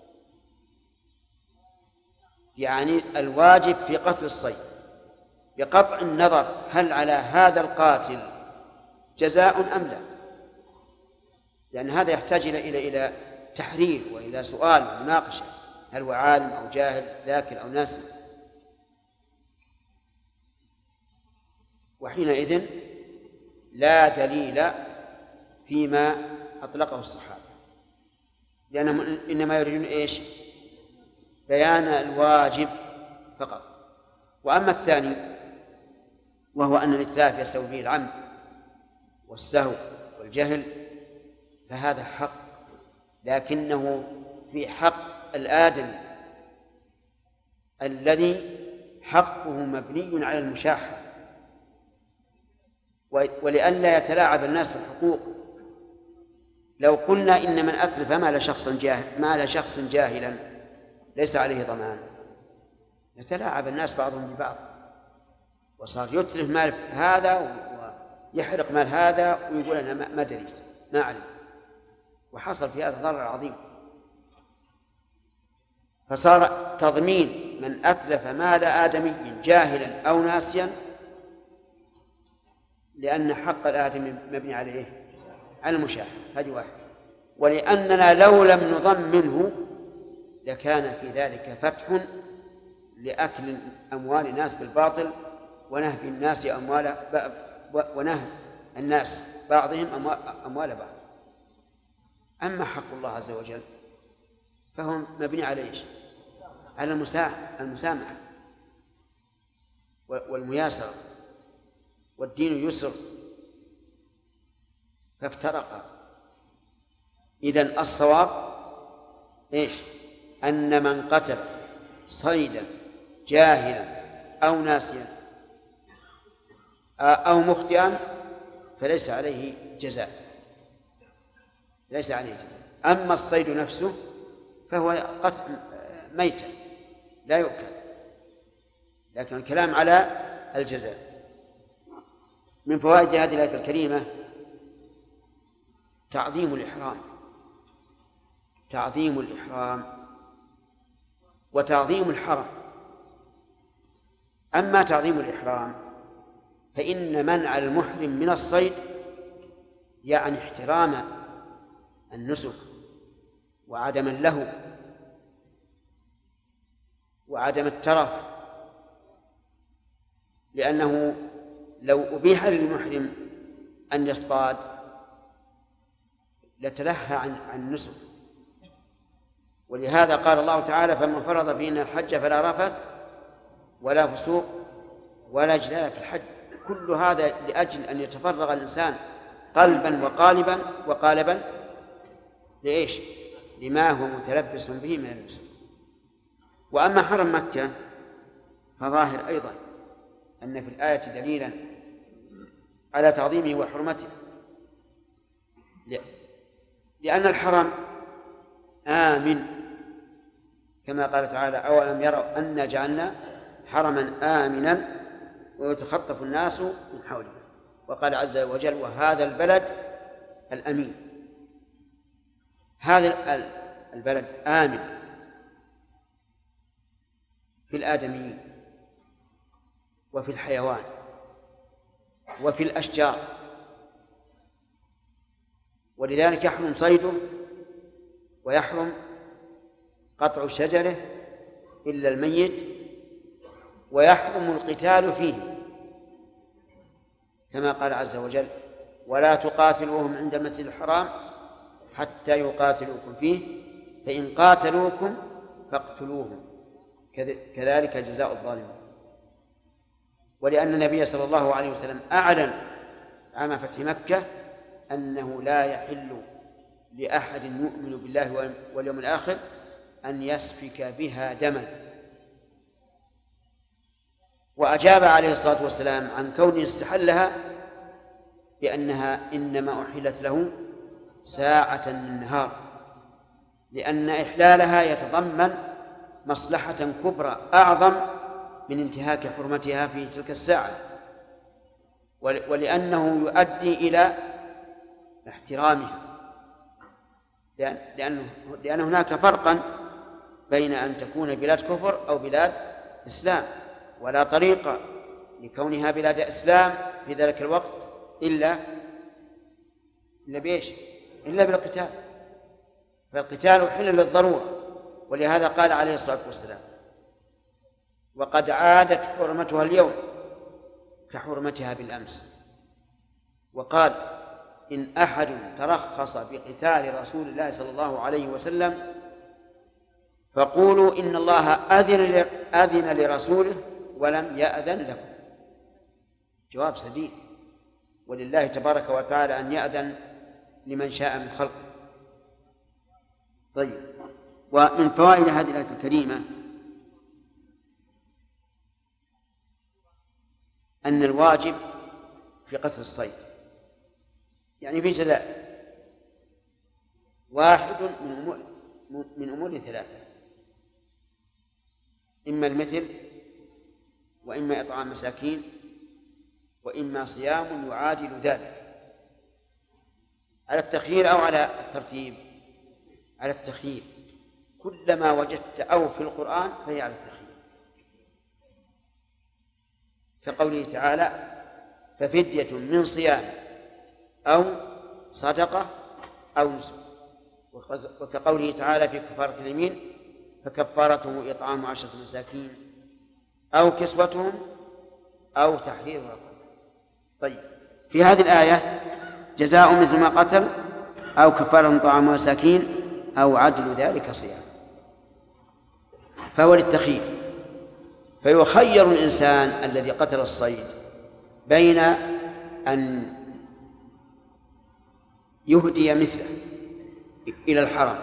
S1: يعني الواجب في قتل الصيد بقطع النظر هل على هذا القاتل جزاء أم لا، لأن هذا يحتاج إلى تحرير وإلى سؤال ومناقشة، هل هو عالم أو جاهل ذاكر أو ناسي. وحينئذ لا دليل فيما أطلقه الصحابة، لأنهم إنما يريدون إيش؟ بيان الواجب فقط. وأما الثاني وهو أن الإتلاف يستوي فيه العمد والسهو والجهل فهذا حق، لكنه في حق الآدمي الذي حقه مبني على المشاحة، ولئلا يتلاعب الناس بالحقوق. لو قلنا إن من أتلف مال شخص جاهلا ليس عليه ضمان يتلاعب الناس بعضهم ببعض، وصار يتلف مال هذا ويحرق مال هذا ويقول أنا ما دريت ما علم، وحصل في هذا ضرر عظيم. فصار تضمين من أتلف مال آدمي جاهلا أو ناسيا، لأن حق الآدمي مبني عليه على المشاحة. هذه واحد. ولأننا لو لم نضمنه لكان في ذلك فتح لأكل أموال الناس بالباطل ونهب الناس ونهب الناس بعضهم أموال بعض. أما حق الله عز وجل فهو مبني على إيش؟ على المسامحة والمياسرة، والدين يسر، فافترقا. إذن الصواب إيش؟ أن من قتل صيدا جاهلا أو ناسيا أو مخطئا فليس عليه جزاء، ليس عليه جزاء. أما الصيد نفسه فهو قتل ميتا لا يؤكل، لكن الكلام على الجزاء. من فوائد هذه الآية الكريمة تعظيم الإحرام وتعظيم الحرم. أما تعظيم الإحرام فإن منع المحرم من الصيد يعني احترام النسك وعدم اللهو وعدم الترف، لأنه لو أبيح للمحرم أن يصطاد لتلهى عن النسك. ولهذا قال الله تعالى: فمن فرض فينا الحج فلا رفث ولا فسوق ولا جدال في الحج. كل هذا لأجل أن يتفرغ الإنسان قلبا وقالبا لإيش؟ لما هو متلبس به من النسك. وأما حرم مكة فظاهر أيضا أن في الآية دليلا على تعظيمه وحرمته، لأن الحرم آمن، كما قال تعالى: أولم يروا أنا جعلنا حرما آمنا ويتخطف الناس من حوله. وقال عز وجل: وهذا البلد الأمين. هذا البلد آمن في الآدميين وفي الحيوان وفي الأشجار، ولذلك يحرم صيده ويحرم قطع شجره إلا الميت، ويحرم القتال فيه، كما قال عز وجل: ولا تقاتلوهم عند المسجد الحرام حتى يقاتلوكم فيه فإن قاتلوكم فاقتلوهم كذلك جزاء الظالمين. ولأن النبي صلى الله عليه وسلم أعلن عام فتح مكة أنه لا يحل لأحد يؤمن بالله واليوم الآخر أن يسفك بها دما. وأجاب عليه الصلاة والسلام عن كونه استحلها بأنها إنما أحلت له ساعة من النهار، لأن إحلالها يتضمن مصلحة كبرى أعظم من انتهاك حرمتها في تلك الساعة، ولأنه يؤدي إلى احترامها، لأن هناك فرقا بين أن تكون بلاد كفر أو بلاد إسلام، ولا طريق لكونها بلاد إسلام في ذلك الوقت إلا بإيش؟ إلا بالقتال. فالقتال حل للضرورة، ولهذا قال عليه الصلاة والسلام: وقد عادت حرمتها اليوم كحرمتها بالأمس. وقال: إن أحد ترخص بقتال رسول الله صلى الله عليه وسلم فقولوا إن الله أذن لرسوله ولم يأذن لكم. جواب سديد، ولله تبارك وتعالى أن يأذن لمن شاء من خلقه. طيب، ومن فوائد هذه الآية الكريمة أن الواجب في قتل الصيد يعني في جزاء واحد من أمور ثلاثة: إما المثل، وإما إطعام مساكين، وإما صيام يعادل ذلك. على التخيير أو على الترتيب؟ على التخيير. كلما وجدت أو في القرآن فهي على التخيير، كقوله تعالى: ففدية من صيام أو صدقة أو نسك، وكقوله تعالى في كفارة اليمين: فكفارته إطعام 10 مساكين أو كسوتهم أو تحرير رقبة. طيب، في هذه الآية جزاء مثل ما قتل أو كفارة طعام مساكين أو عدل ذلك صيام، فهو للتخيير، فيخير الإنسان الذي قتل الصيد بين أن يهدي مثله إلى الحرم،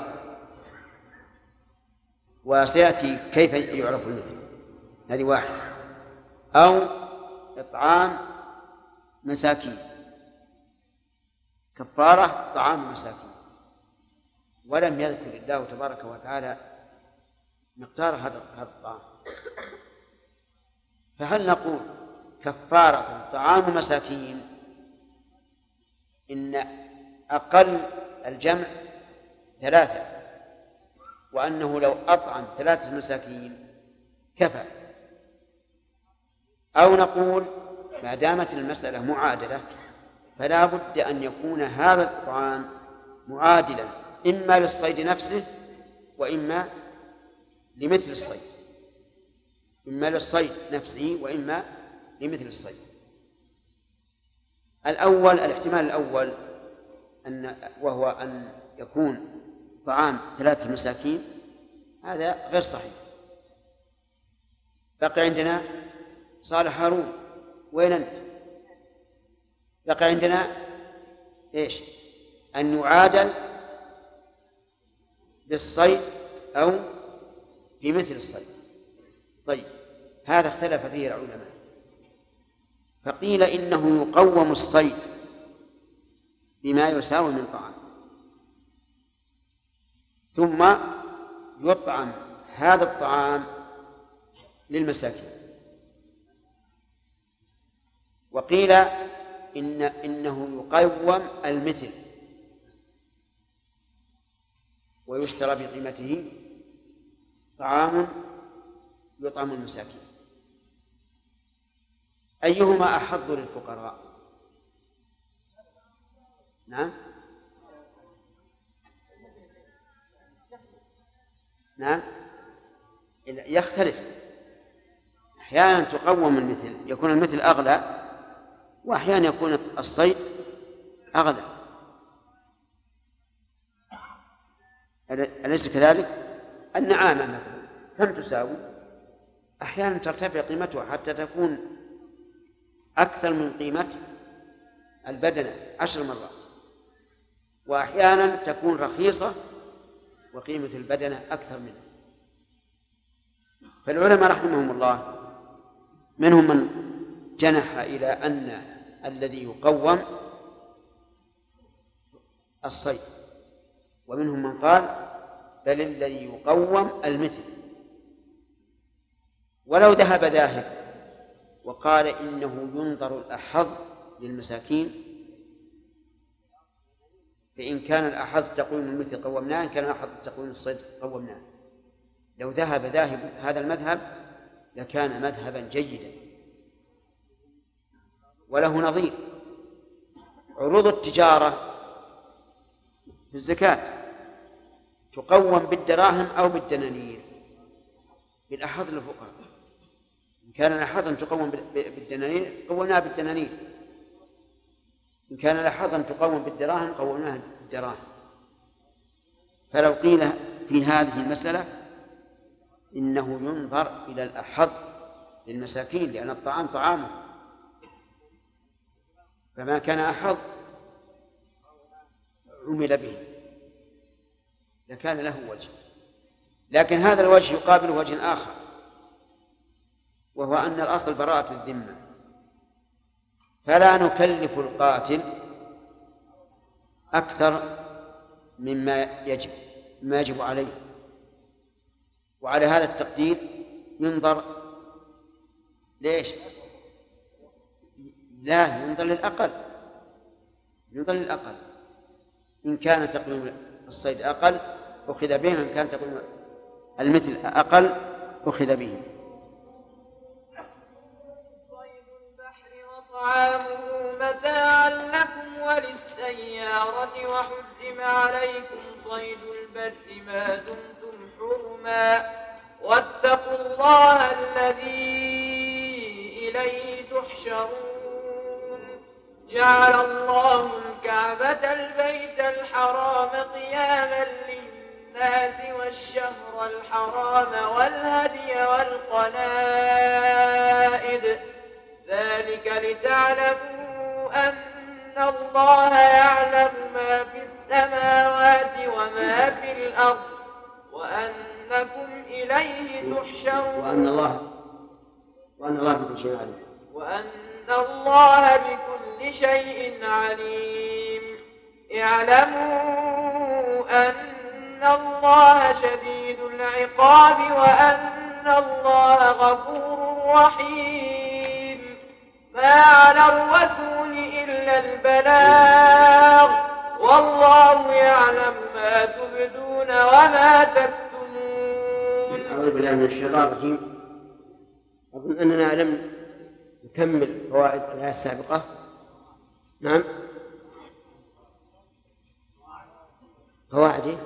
S1: وسيأتي كيف يعرف المثل، هذه واحد، أو إطعام مساكين، كفارة طعام مساكين، ولم يذكر الله تبارك وتعالى مقدار هذا الطعام، فهل نقول كفارة طعام مساكين إن أقل الجمع 3، وأنه لو أطعم 3 مساكين كفى، أو نقول ما دامت المسألة معادلة فلا بد أن يكون هذا الإطعام معادلا إما للصيد نفسه وإما لمثل الصيد، إما للصيد نفسه وإما لمثل الصيد. الأول، الاحتمال الأول وهو أن يكون طعام 3 مساكين، هذا غير صحيح. بقي عندنا صالح هارون، وين أنت؟ بقي عندنا إيش؟ أن يعادل بالصيد أو بمثل الصيد. طيب، هذا اختلف فيه العلماء، فقيل إنه يقوم الصيد بما يساوي من طعام، ثم يطعم هذا الطعام للمساكين، وقيل إنه يقوم المثل ويشترى بقيمته طعام يطعم المساكين. أيهما أحظ للفقراء؟ نعم نعم، يختلف، أحيانا تقوم المثل، يكون المثل أغلى، وأحيانا يكون الصيد أغلى، أليس كذلك؟ النعامة مثلا كم تساوي؟ أحيانا ترتفع قيمتها حتى تكون أكثر من قيمة البدنة 10 مرات، وأحيانا تكون رخيصة وقيمة البدنة أكثر منها. فالعلماء رحمهم الله منهم من جنح إلى أن الذي يقوم الصيد، ومنهم من قال بل الذي يقوم المثل. ولو ذهب ذاهب وقال إنه ينظر الأحظ للمساكين، فإن كان الأحظ تقويم المثل قومناه، إن كان الأحظ تقويم الصيد قومناه. لو ذهب ذاهب هذا المذهب لكان مذهبا جيدا وله نظير. عروض التجارة في الزكاة تقوم بالدراهم أو بالدنانير، بالأحظ للفقراء. إن كان الأحظ تقوم بالدنانير قومناها بالدنانير، إن كان الأحظ تقوم بالدراهم قومناها بالدراهم. فلو قيل في هذه المسألة إنه ينظر إلى الأحظ للمساكين لأن الطعام طعامه، فما كان أحظ عمل به لكان له وجه. لكن هذا الوجه يقابل وجه آخر، وهو أن الأصل براءة الذمة، فلا نكلف القاتل أكثر مما يجب عليه. وعلى هذا التقدير ينظر ليش؟ لا، ينظر للأقل، ينظر للأقل. إن كان تقويم الصيد أقل أخذ به، إن كان تقويم المثل أقل أخذ به.
S6: صيد البحر وطعامه متاعا لكم وللسيارة، وحرم عليكم صيد البر ما دمتم حرما، واتقوا الله الذي إليه تحشرون. تحشرون جعل الله الكعبة البيت الحرام قياما للناس والشهر الحرام والهدي والقلائد ذلك لتعلموا أن الله يعلم ما في السماوات وما في الأرض وأنكم إليه تحشرون
S1: وأن الله بكل شيء عليم
S6: وأن الله بكل شيء عليم اعلموا أن الله شديد العقاب وأن الله غفور رحيم ما على الرسول إلا البلاغ والله يعلم ما تبدون وما تكتمون.
S1: أعوذ بالله من الشيطان الرجيم. أظن أننا لم نكمل فوائد الآية السابقة. نعم قواعد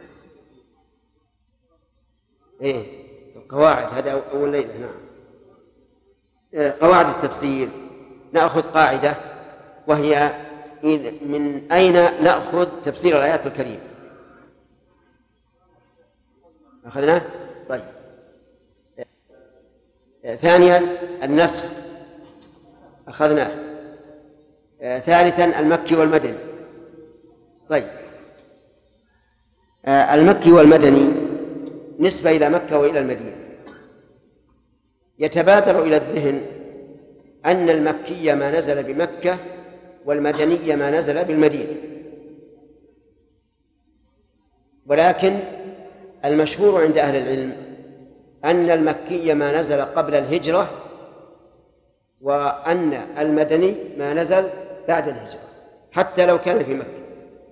S1: القواعد هذا أول ليلة. نعم قواعد التفسير. نأخذ قاعدة وهي من أين نأخذ تفسير الآيات الكريمة. أخذناه؟ طيب. ثانيا النسخ أخذناه. ثالثا المكي والمدني. طيب المكي والمدني نسبة إلى مكة وإلى المدينة. يتبادر إلى الذهن أن المكي ما نزل بمكة والمدني ما نزل بالمدينة، ولكن المشهور عند أهل العلم أن المكي ما نزل قبل الهجرة وأن المدني ما نزل بعد الهجرة حتى لو كان في مكة.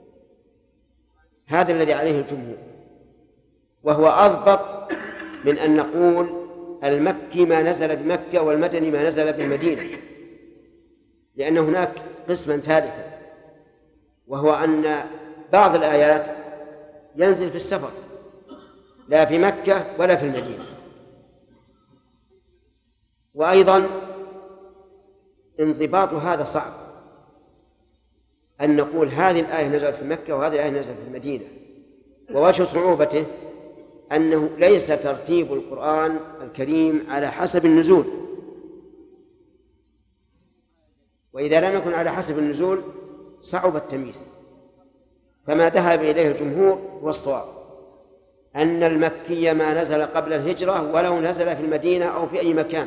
S1: هذا الذي عليه الجمهور، وهو أضبط من أن نقول المكي ما نزل بمكة والمدني ما نزل بالمدينة، لأن هناك قسما ثالثا وهو أن بعض الآيات ينزل في السفر لا في مكة ولا في المدينة. وأيضا انضباط هذا صعب، أن نقول هذه الآية نزلت في مكة وهذه الآية نزلت في المدينة. ووجه صعوبته أنه ليس ترتيب القرآن الكريم على حسب النزول، وإذا لم يكن على حسب النزول صعب التمييز. فما ذهب إليه الجمهور هو الصواب، أن المكي ما نزل قبل الهجرة ولو نزل في المدينة أو في أي مكان.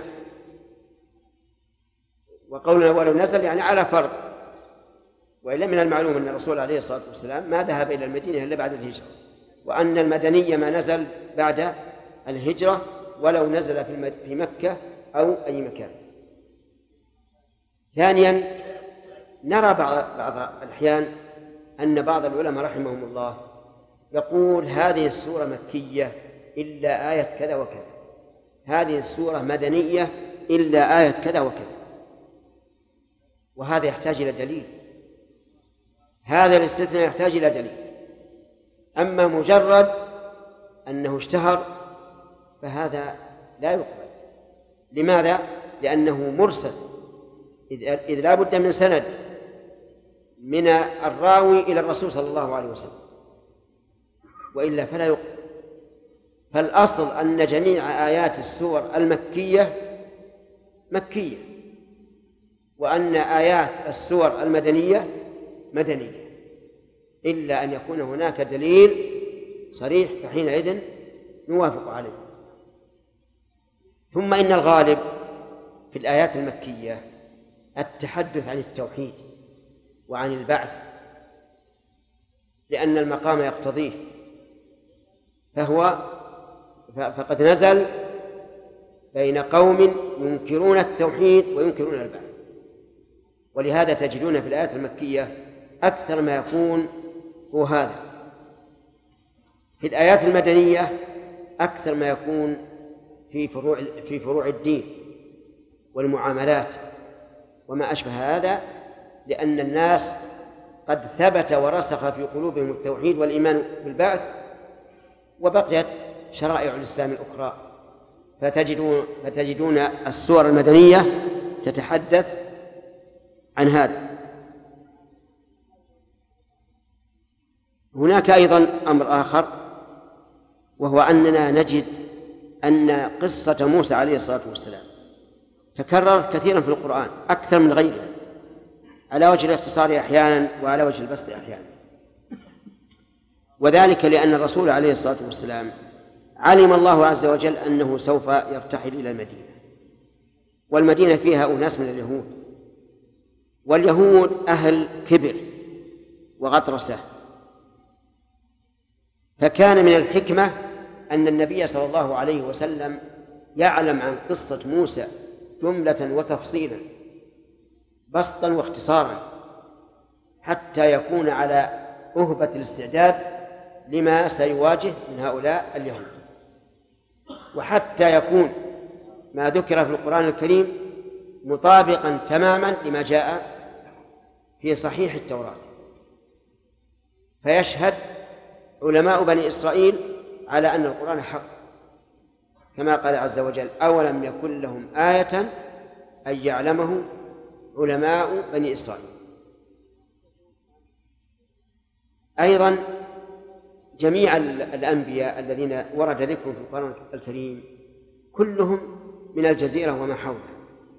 S1: وقولنا ولو نزل يعني على فرض، وإلا من المعلوم أن الرسول عليه الصلاة والسلام ما ذهب إلى المدينة إلا بعد الهجرة، وأن المدني ما نزل بعد الهجرة ولو نزل في مكة أو أي مكان. ثانيا نرى بعض الأحيان أن بعض العلماء رحمهم الله يقول هذه السورة مكية إلا آية كذا وكذا، هذه السورة مدنية إلا آية كذا وكذا، وهذا يحتاج إلى دليل. هذا الاستثناء يحتاج إلى دليل. أما مجرد أنه اشتهر فهذا لا يقبل. لماذا؟ لأنه مرسل، إذ لا بد من سند من الراوي إلى الرسول صلى الله عليه وسلم، وإلا فلا يقبل. فالأصل أن جميع آيات السور المكية مكية، وأن آيات السور المدنية مدنية، إلا أن يكون هناك دليل صريح فحينئذ نوافق عليه. ثم إن الغالب في الآيات المكية التحدث عن التوحيد وعن البعث، لأن المقام يقتضيه، فقد نزل بين قوم ينكرون التوحيد وينكرون البعث. ولهذا تجدون في الآيات المكية أكثر ما يكون هو هذا. في الآيات المدنية أكثر ما يكون في فروع الدين والمعاملات وما أشبه هذا، لأن الناس قد ثبت ورسخ في قلوبهم التوحيد والإيمان بالبعث، وبقيت شرائع الإسلام الأخرى. فتجدون السور المدنية تتحدث عن هذا. هناك أيضا أمر آخر، وهو أننا نجد أن قصة موسى عليه الصلاة والسلام تكررت كثيرا في القرآن أكثر من غيره، على وجه الاختصار أحيانا وعلى وجه البسط أحيانا، وذلك لأن الرسول عليه الصلاة والسلام علم الله عز وجل أنه سوف يرتحل إلى المدينة، والمدينة فيها أناس من اليهود، واليهود أهل كبر وغطرسة، فكان من الحكمة أن النبي صلى الله عليه وسلم يعلم عن قصة موسى جملة وتفصيلا، بسطا واختصارا، حتى يكون على أهبة الاستعداد لما سيواجه من هؤلاء اليهود، وحتى يكون ما ذكر في القرآن الكريم مطابقا تماما لما جاء في صحيح التوراة، فيشهد علماء بني إسرائيل على أن القرآن حق، كما قال عز وجل: أولم يكن لهم آية أن يعلمه علماء بني إسرائيل. أيضا جميع الأنبياء الذين ورد ذكرهم في القرآن الكريم كلهم من الجزيرة وما حولها،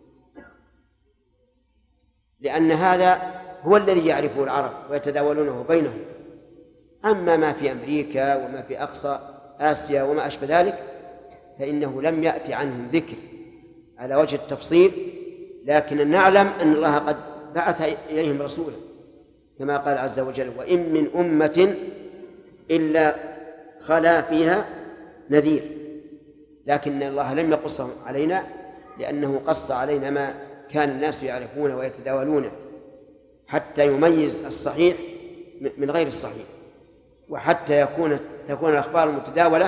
S1: لأن هذا هو الذي يعرفه العرب ويتداولونه بينهم. أما ما في أمريكا وما في أقصى آسيا وما أشبه ذلك فإنه لم يأتي عنهم ذكر على وجه التفصيل، لكن نعلم أن الله قد بعث إليهم رسولا، كما قال عز وجل: وإن من أمة إلا خلا فيها نذير. لكن الله لم يقصهم علينا، لأنه قص علينا ما كان الناس يعرفونه ويتداولونه، حتى يميز الصحيح من غير الصحيح، وحتى تكون الأخبار المتداولة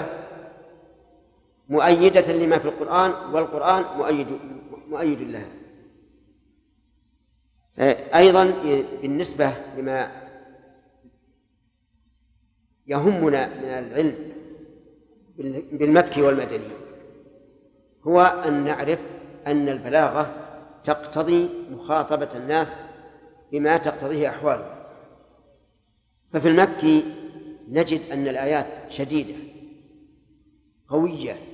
S1: مؤيدة لما في القرآن، والقرآن مؤيد لها. أيضا بالنسبة لما يهمنا من العلم بالمكي والمدني، هو أن نعرف أن البلاغة تقتضي مخاطبة الناس بما تقتضيه أحواله. ففي المكي نجد أن الآيات شديدة قوية،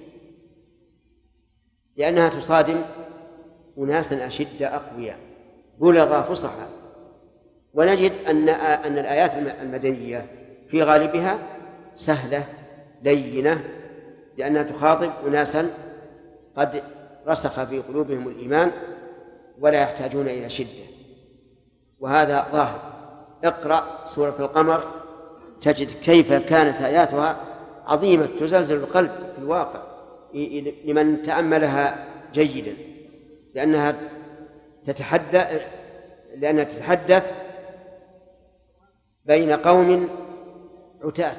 S1: لأنها تصادم أناسا أشد أقوياء بلغ فصحى، ونجد أن الآيات المدنية في غالبها سهلة لينة، لأنها تخاطب أناسا قد رسخ في قلوبهم الإيمان ولا يحتاجون إلى شدة، وهذا ظاهر. اقرأ سورة القمر تجد كيف كانت آياتها عظيمة تزلزل القلب في الواقع لمن تأملها جيدا، لأنها تتحدث بين قوم عتاة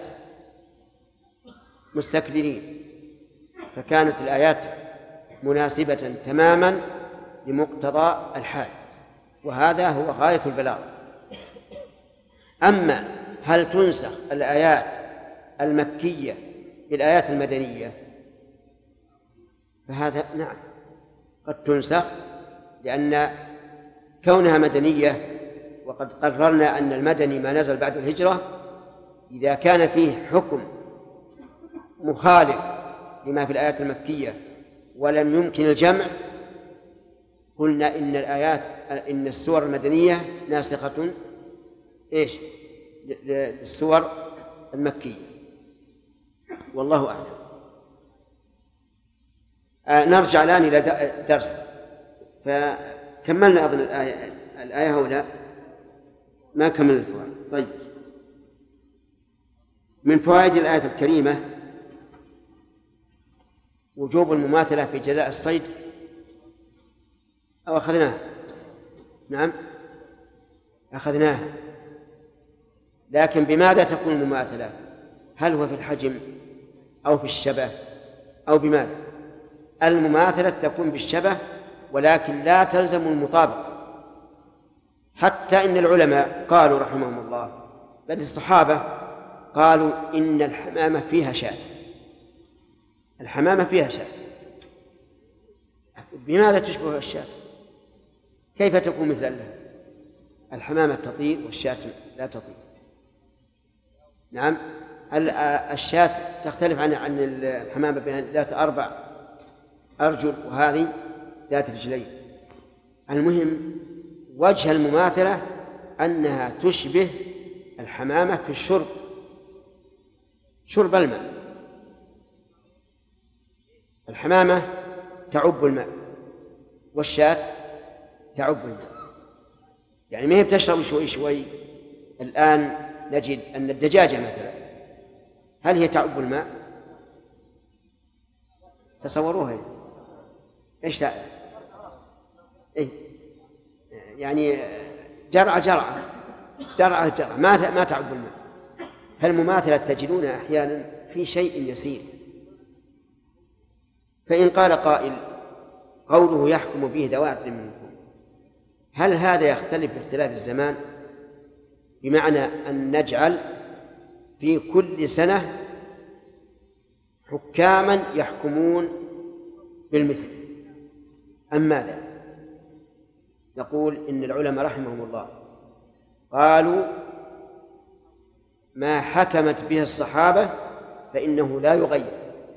S1: مستكبرين، فكانت الآيات مناسبة تماما لمقتضى الحال، وهذا هو غاية البلاغة. أما هل تنسخ الآيات المكية بالآيات المدنية؟ فهذا نعم قد تنسخ، لأن كونها مدنية، وقد قررنا أن المدني ما نزل بعد الهجرة، إذا كان فيه حكم مخالف لما في الآيات المكية ولم يمكن الجمع، قلنا إن السور المدنية ناسخة للسور المكية، والله أعلم. نرجع الآن إلى درس، فكملنا أظن الآية هؤلاء ما كملنا الفوائد. طيب، من فوائد الآية الكريمة وجوب المماثلة في جزاء الصيد، أو أخذناها؟ نعم أخذناها، لكن بماذا تكون المماثلة؟ هل هو في الحجم أو في الشبه أو بماذا؟ المماثلة تكون بالشبه، ولكن لا تلزم المطابقة. حتى إن العلماء قالوا رحمهم الله، بل الصحابة قالوا إن الحمامة فيها شاة، الحمامة فيها شاة، بماذا تشبه الشاة؟ كيف تكون مثل الحمامة تطير والشاة لا تطير؟ نعم، الشاة تختلف عن الحمامة بين ذات 4 أرجل وهذه ذات رجلين. المهم وجه المماثلة أنها تشبه الحمامة في الشرب، شرب الماء. الحمامة تعب الماء والشاة تعب الماء، يعني ما هي بتشرب شوي شوي. الآن نجد أن الدجاجة مثلا هل هي تعب الماء؟ تصوروها إيش إيه؟ يعني جرعة ما تعب الماء. فالمماثلة تجدونها أحيانا في شيء يسير. فإن قال قائل قوله يحكم به ذوي عدل منكم، هل هذا يختلف باختلاف الزمان؟ بمعنى أن نجعل في كل سنة حكاما يحكمون بالمثل أم ماذا؟ نقول إن العلماء رحمهم الله قالوا ما حكمت به الصحابة فإنه لا يغير،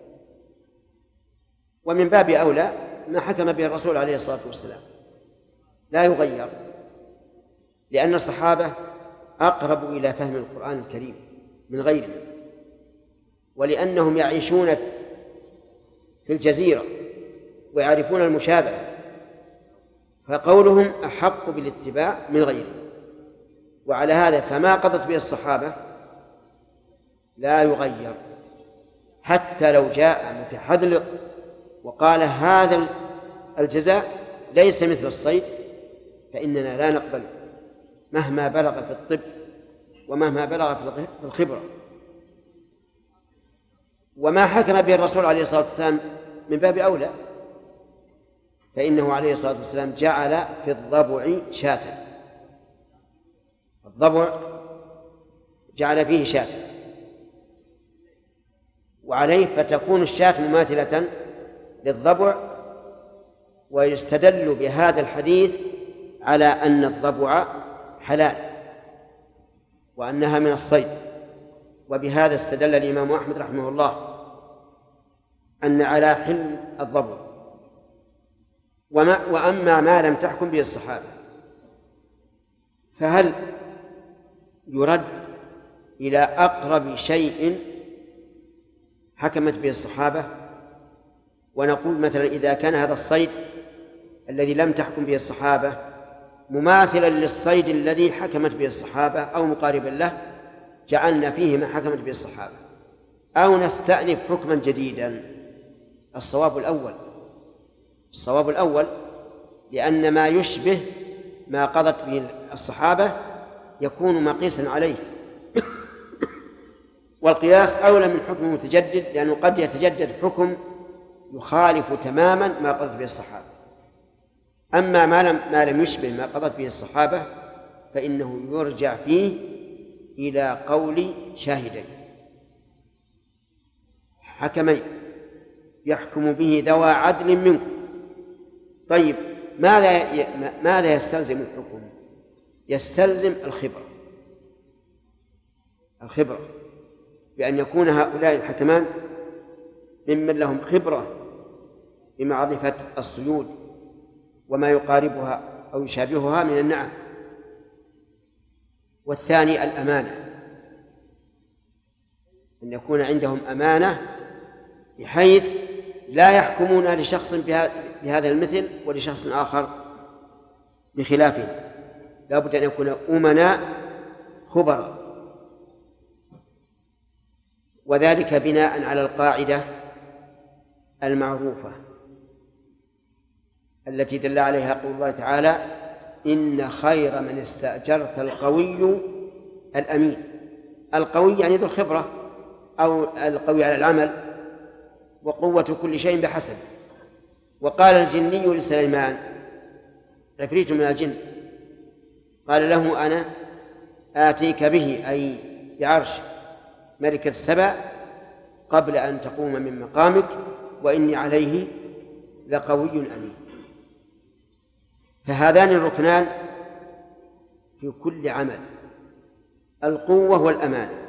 S1: ومن باب أولى ما حكم به الرسول عليه الصلاة والسلام لا يغير، لأن الصحابة أقرب إلى فهم القرآن الكريم من غيره، ولأنهم يعيشون في الجزيرة ويعرفون المشابه، فقولهم أحق بالاتباع من غيره. وعلى هذا فما قضت به الصحابة لا يغير، حتى لو جاء متحذلق وقال هذا الجزاء ليس مثل الصيد فإننا لا نقبل مهما بلغ في الطب ومهما بلغ في الخبرة. وما حكم به الرسول عليه الصلاة والسلام من باب أولى، فإنه عليه الصلاة والسلام جعل في الضبع شاة، الضبع جعل فيه شاة، وعليه فتكون الشاة مماثلة للضبع. ويستدل بهذا الحديث على أن الضبع حلال وأنها من الصيد. وبهذا استدل الإمام أحمد رحمه الله أن على حل الضبع. وأما ما لم تحكم به الصحابة فهل يرد إلى أقرب شيء حكمت به الصحابة؟ ونقول مثلا إذا كان هذا الصيد الذي لم تحكم به الصحابة مماثلا للصيد الذي حكمت به الصحابة أو مقاربا له جعلنا فيه ما حكمت به الصحابة، أو نستأنف حكما جديدا. الصواب الأول لأن ما يشبه ما قضت به الصحابة يكون مقيسا عليه، والقياس أولى من حكم متجدد، لأنه قد يتجدد حكم يخالف تماما ما قضت به الصحابة. أما ما لم يشبه ما قضت به الصحابة فإنه يرجع فيه إلى قول شاهدين حكمين يحكم به ذوى عدل منكم. طيب ماذا يستلزم الحكم؟ يستلزم الخبرة بأن يكون هؤلاء الحكمان ممن لهم خبرة بمعرفة الصيود وما يقاربها أو يشابهها من النعم. والثاني الأمانة، أن يكون عندهم أمانة بحيث لا يحكمون لشخص بهذا المثل ولشخص آخر بخلافه، لا بد أن يكون أمناء خبراء. وذلك بناء على القاعدة المعروفة التي دل عليها قول الله تعالى إن خير من استأجرت القوي الأمين. القوي يعني ذو الخبرة أو القوي على العمل، وقوة كل شيء بحسب. وقال الجني لسليمان، عفريت من الجن، قال له أنا آتيك به أي بعرش ملكة سبأ قبل أن تقوم من مقامك وإني عليه لقوي أمين. فهذان الركنان في كل عمل، القوة والأمانة.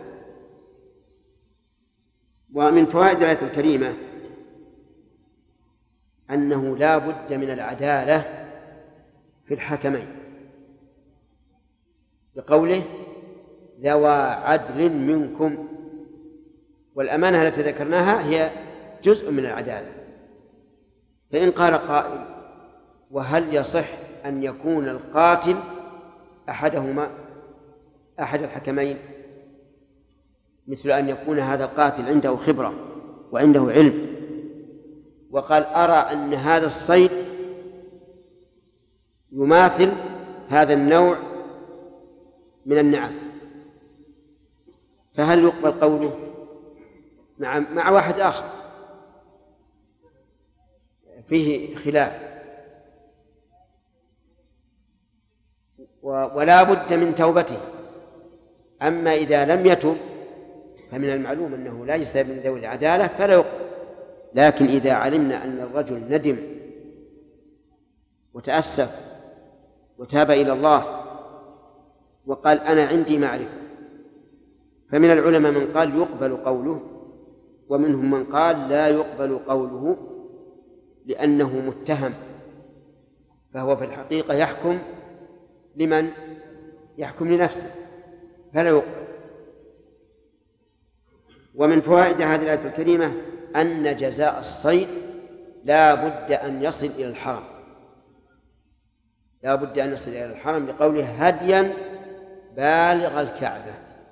S1: ومن فوائد الآية الكريمة أنه لا بد من العدالة في الحكمين، بقوله ذوى عدل منكم، والأمانة التي ذكرناها هي جزء من العدالة. فإن قال قائل وهل يصح أن يكون القاتل أحدهما أحد الحكمين، مثل أن يكون هذا القاتل عنده خبرة وعنده علم، وقال أرى أن هذا الصيد يماثل هذا النوع من النعم، فهل يقبل قوله مع واحد آخر فيه خلاف؟ ولا بد من توبته. أما إذا لم يتب فمن المعلوم أنه لا يستوي من ذوي العدالة فلا يقبل. لكن إذا علمنا أن الرجل ندم وتأسف وتاب إلى الله وقال أنا عندي معرفة، فمن العلماء من قال يقبل قوله، ومنهم من قال لا يقبل قوله لأنه متهم، فهو في الحقيقة يحكم لمن؟ يحكم لنفسه فلا يقبل. ومن فوائد هذه الآية الكريمة أن جزاء الصيد لا بد أن يصل إلى الحرم، لا بد أن يصل إلى الحرم لقوله هديا بالغ الكعبة.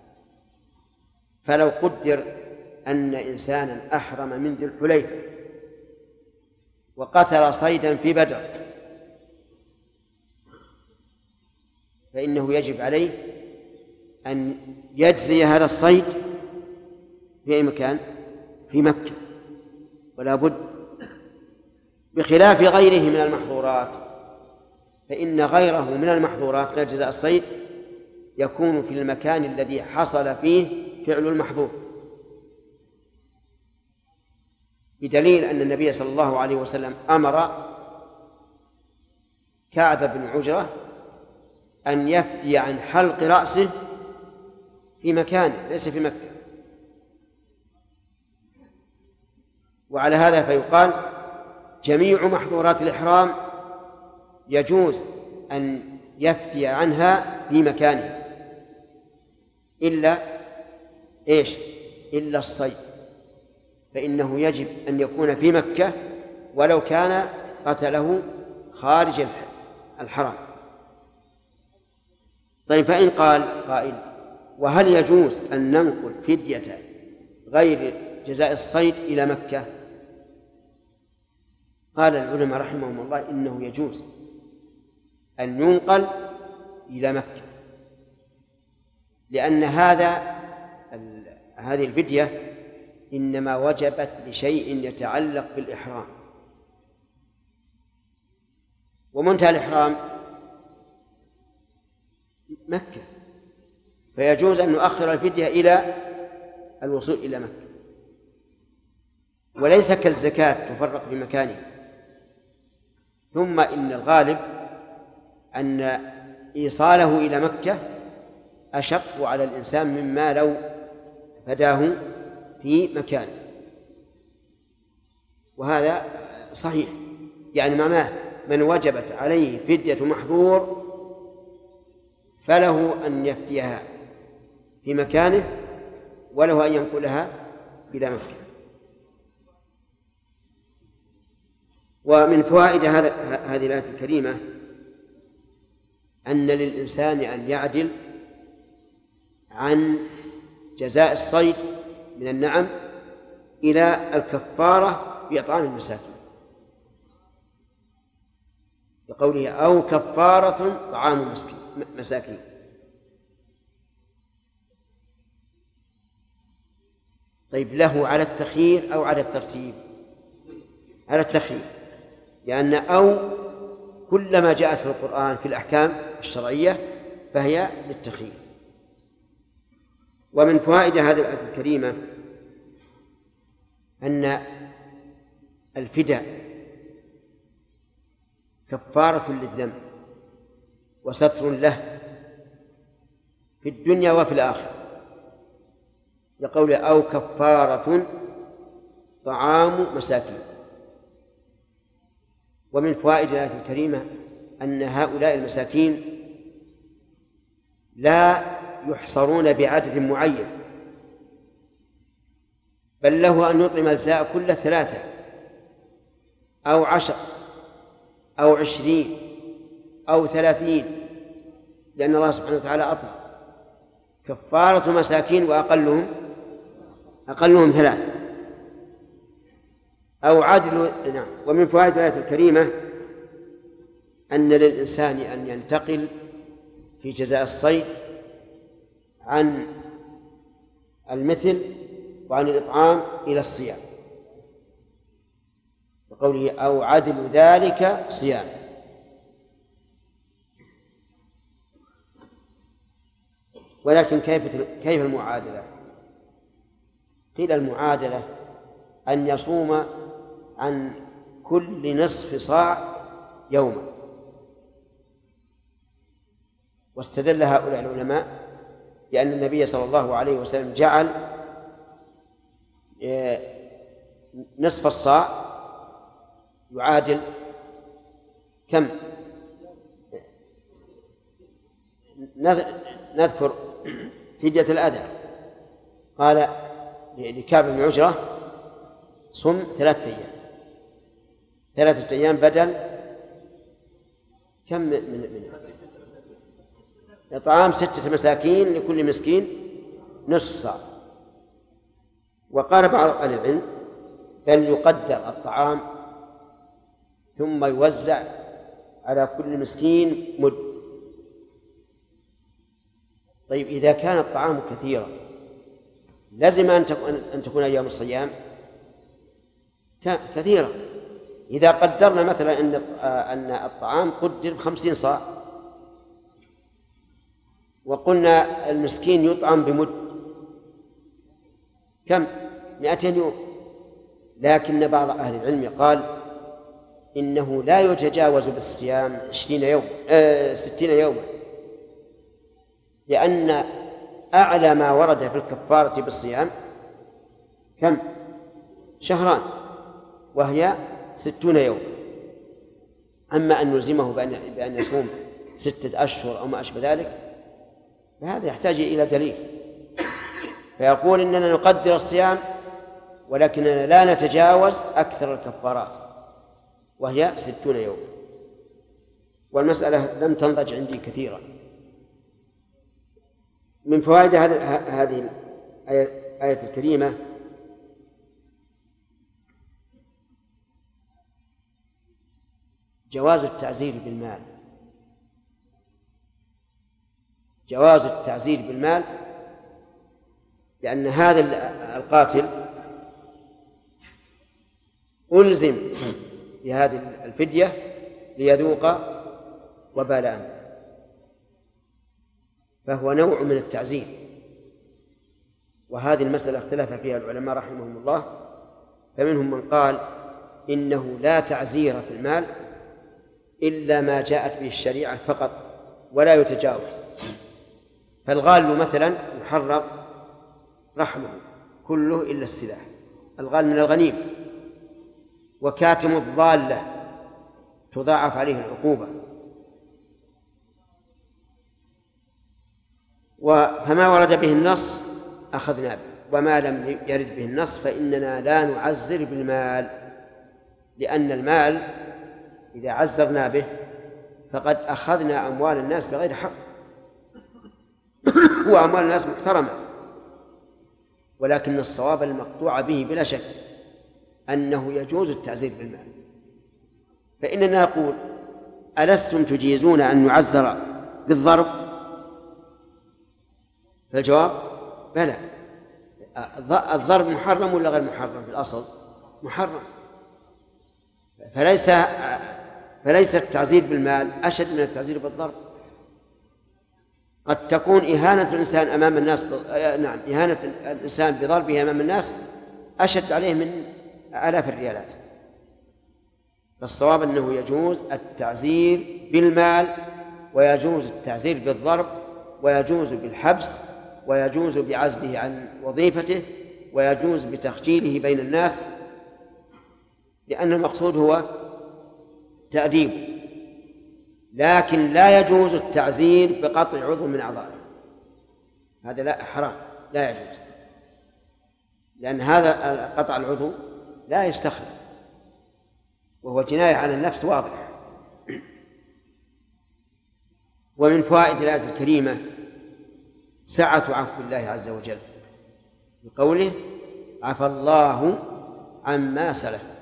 S1: فلو قدر أن إنسانا أحرم من ذي الحليفة وقتل صيدا في بدر فإنه يجب عليه أن يجزي هذا الصيد في أي مكان؟ في مكة، ولا بد، بخلاف غيره من المحظورات، فإن غيره من المحظورات غير جزاء الصيد يكون في المكان الذي حصل فيه فعل المحظور، بدليل أن النبي صلى الله عليه وسلم أمر كعب بن عجرة أن يفدي عن حلق رأسه في مكانه ليس في مكة. وعلى هذا فيقال جميع محظورات الإحرام يجوز أن يفدي عنها في مكانه إلا إيش؟ إلا الصيد، فإنه يجب أن يكون في مكة ولو كان قتله خارج الحرم. طيب، فإن قال قائل وهل يجوز أن ننقل فدية غير جزاء الصيد إلى مكة؟ قال العلماء رحمهم الله إنه يجوز أن ينقل إلى مكة، لأن هذه الفدية إنما وجبت لشيء يتعلق بالإحرام، ومنتهى الإحرام مكة، فيجوز أن نؤخر الفدية إلى الوصول إلى مكة، وليس كالزكاة تفرق بمكانه. ثم إن الغالب أن إيصاله إلى مكة أشق على الإنسان مما لو فداه في مكانه، وهذا صحيح، يعني معناه من وجبت عليه فدية محظور فله أن يفديها في مكانه وله أن ينقلها إلى مكة. ومن فوائد هذه الآية الكريمة أن للإنسان أن يعدل عن جزاء الصيد من النعم إلى الكفارة بإطعام المساكين، بقوله أو كفارة طعام مساكين. طيب، له على التخيير أو على الترتيب؟ على التخيير، لأن أو كلما جاءت في القرآن في الأحكام الشرعية فهي للتخيير. ومن فوائد هذه الآية الكريمة أن الفداء كفارة للذنب، وستر له في الدنيا وفي الآخرة، لقول أو كفارة طعام مساكين. ومن فوائد الآية الكريمة أن هؤلاء المساكين لا يحصرون بعدد معين، بل له أن يطعم الجزاء كل 3 أو 10 أو 20 أو 30، لأن الله سبحانه وتعالى أطلق كفارة مساكين وأقلهم 3 أو عدل. نعم. ومن فوائد الآية الكريمة أن للإنسان أن ينتقل في جزاء الصيد عن المثل وعن الإطعام إلى الصيام، وقوله أو عدل ذلك صيام. ولكن كيف المعادلة؟ قيل المعادلة أن يصوم عن كل نصف صاع يوما. واستدل هؤلاء العلماء بأن النبي صلى الله عليه وسلم جعل نصف الصاع يعادل كم؟ نذكر فدية الأذى. قال لكعب بن عجرة صم 3 أيام، 3 أيام بدل كم من إطعام 6 مساكين لكل مسكين نصف صاع. وقال بعض أهل العلم بل يقدر الطعام ثم يوزع على كل مسكين مد. طيب إذا كان الطعام كثيرا لازم أن تكون أيام الصيام كثيرة. إذا قدرنا مثلا أن الطعام قدر 50 صاع وقلنا المسكين يطعم بمد كم؟ 200 يوم. لكن بعض أهل العلم قال إنه لا يتجاوز بالصيام 60 يوما، لأن أعلى ما ورد في الكفارة بالصيام كم؟ 2 شهر وهي 60 يوم. أما أن نلزمه بأن يصوم 6 أشهر أو ما أشبه ذلك فهذا يحتاج إلى دليل. فيقول إننا نقدر الصيام ولكننا لا نتجاوز أكثر الكفارات وهي 60 يوم. والمسألة لم تنضج عندي كثيرا. من فوائد هذه الآية الكريمة جواز التعزير بالمال. جواز التعزير بالمال لأن هذا القاتل ألزم بهذه الفدية ليذوق وبال أمره، فهو نوع من التعزير. وهذه المسألة اختلف فيها العلماء رحمهم الله، فمنهم من قال إنه لا تعزير في المال إلا ما جاءت به الشريعة فقط ولا يتجاوز. فالغال مثلا يحرم رحمه كله إلا السلاح، الغال من الغنيم. وكاتم الضالة تضاعف عليه العقوبة. فما ورد به النص أخذنا به، وما لم يرد به النص فإننا لا نعزر بالمال، لأن المال إذا عزرنا به فقد أخذنا أموال الناس بغير حق. وأموال الناس محترمة، ولكن الصواب المقطوع به بلا شك أنه يجوز التعزير بالمال. فإننا نقول ألستم تجيزون أن يعزر بالضرب؟ فالجواب بلى. الضرب محرم ولا غير محرم؟ في الأصل محرم. فليس التعزير بالمال أشد من التعزير بالضرب. قد تكون إهانة الإنسان أمام الناس نعم، إهانة الإنسان بضربه أمام الناس أشد عليه من آلاف الريالات. فالصواب أنه يجوز التعزير بالمال ويجوز التعزير بالضرب، ويجوز بالحبس، ويجوز بعزله عن وظيفته، ويجوز بتخجيله بين الناس، لأن المقصود هو تأديب. لكن لا يجوز التعزير بقطع عضو من أعضائه، هذا لا، حرام، لا يجوز، لأن هذا قطع العضو لا يستخدم، وهو جناية على النفس واضح. ومن فوائد الآية الكريمة سعة عفو الله عز وجل بقوله عفى الله عما سلف.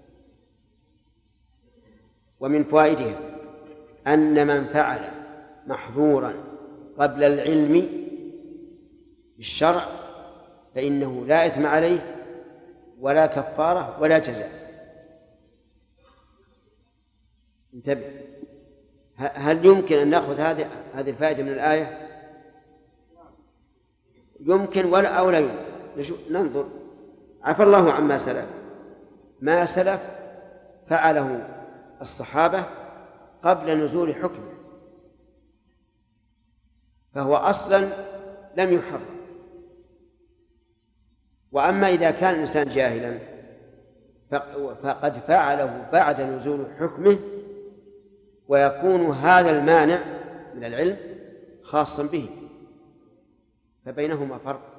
S1: ومن فوائدها أن من فعل محظورا قبل العلم بالشرع فإنه لا إثم عليه ولا كفارة ولا جزاء. انتبه، هل يمكن أن نأخذ هذه الفائدة من الآية؟ يمكن ولا أو لا يمكن. ننظر. عفى الله عما سلف، ما سلف فعله الصحابة قبل نزول حكمه، فهو أصلا لم يحرم. وأما إذا كان الإنسان جاهلا فقد فعله بعد نزول حكمه، ويكون هذا المانع من العلم خاصا به، فبينهما فرق.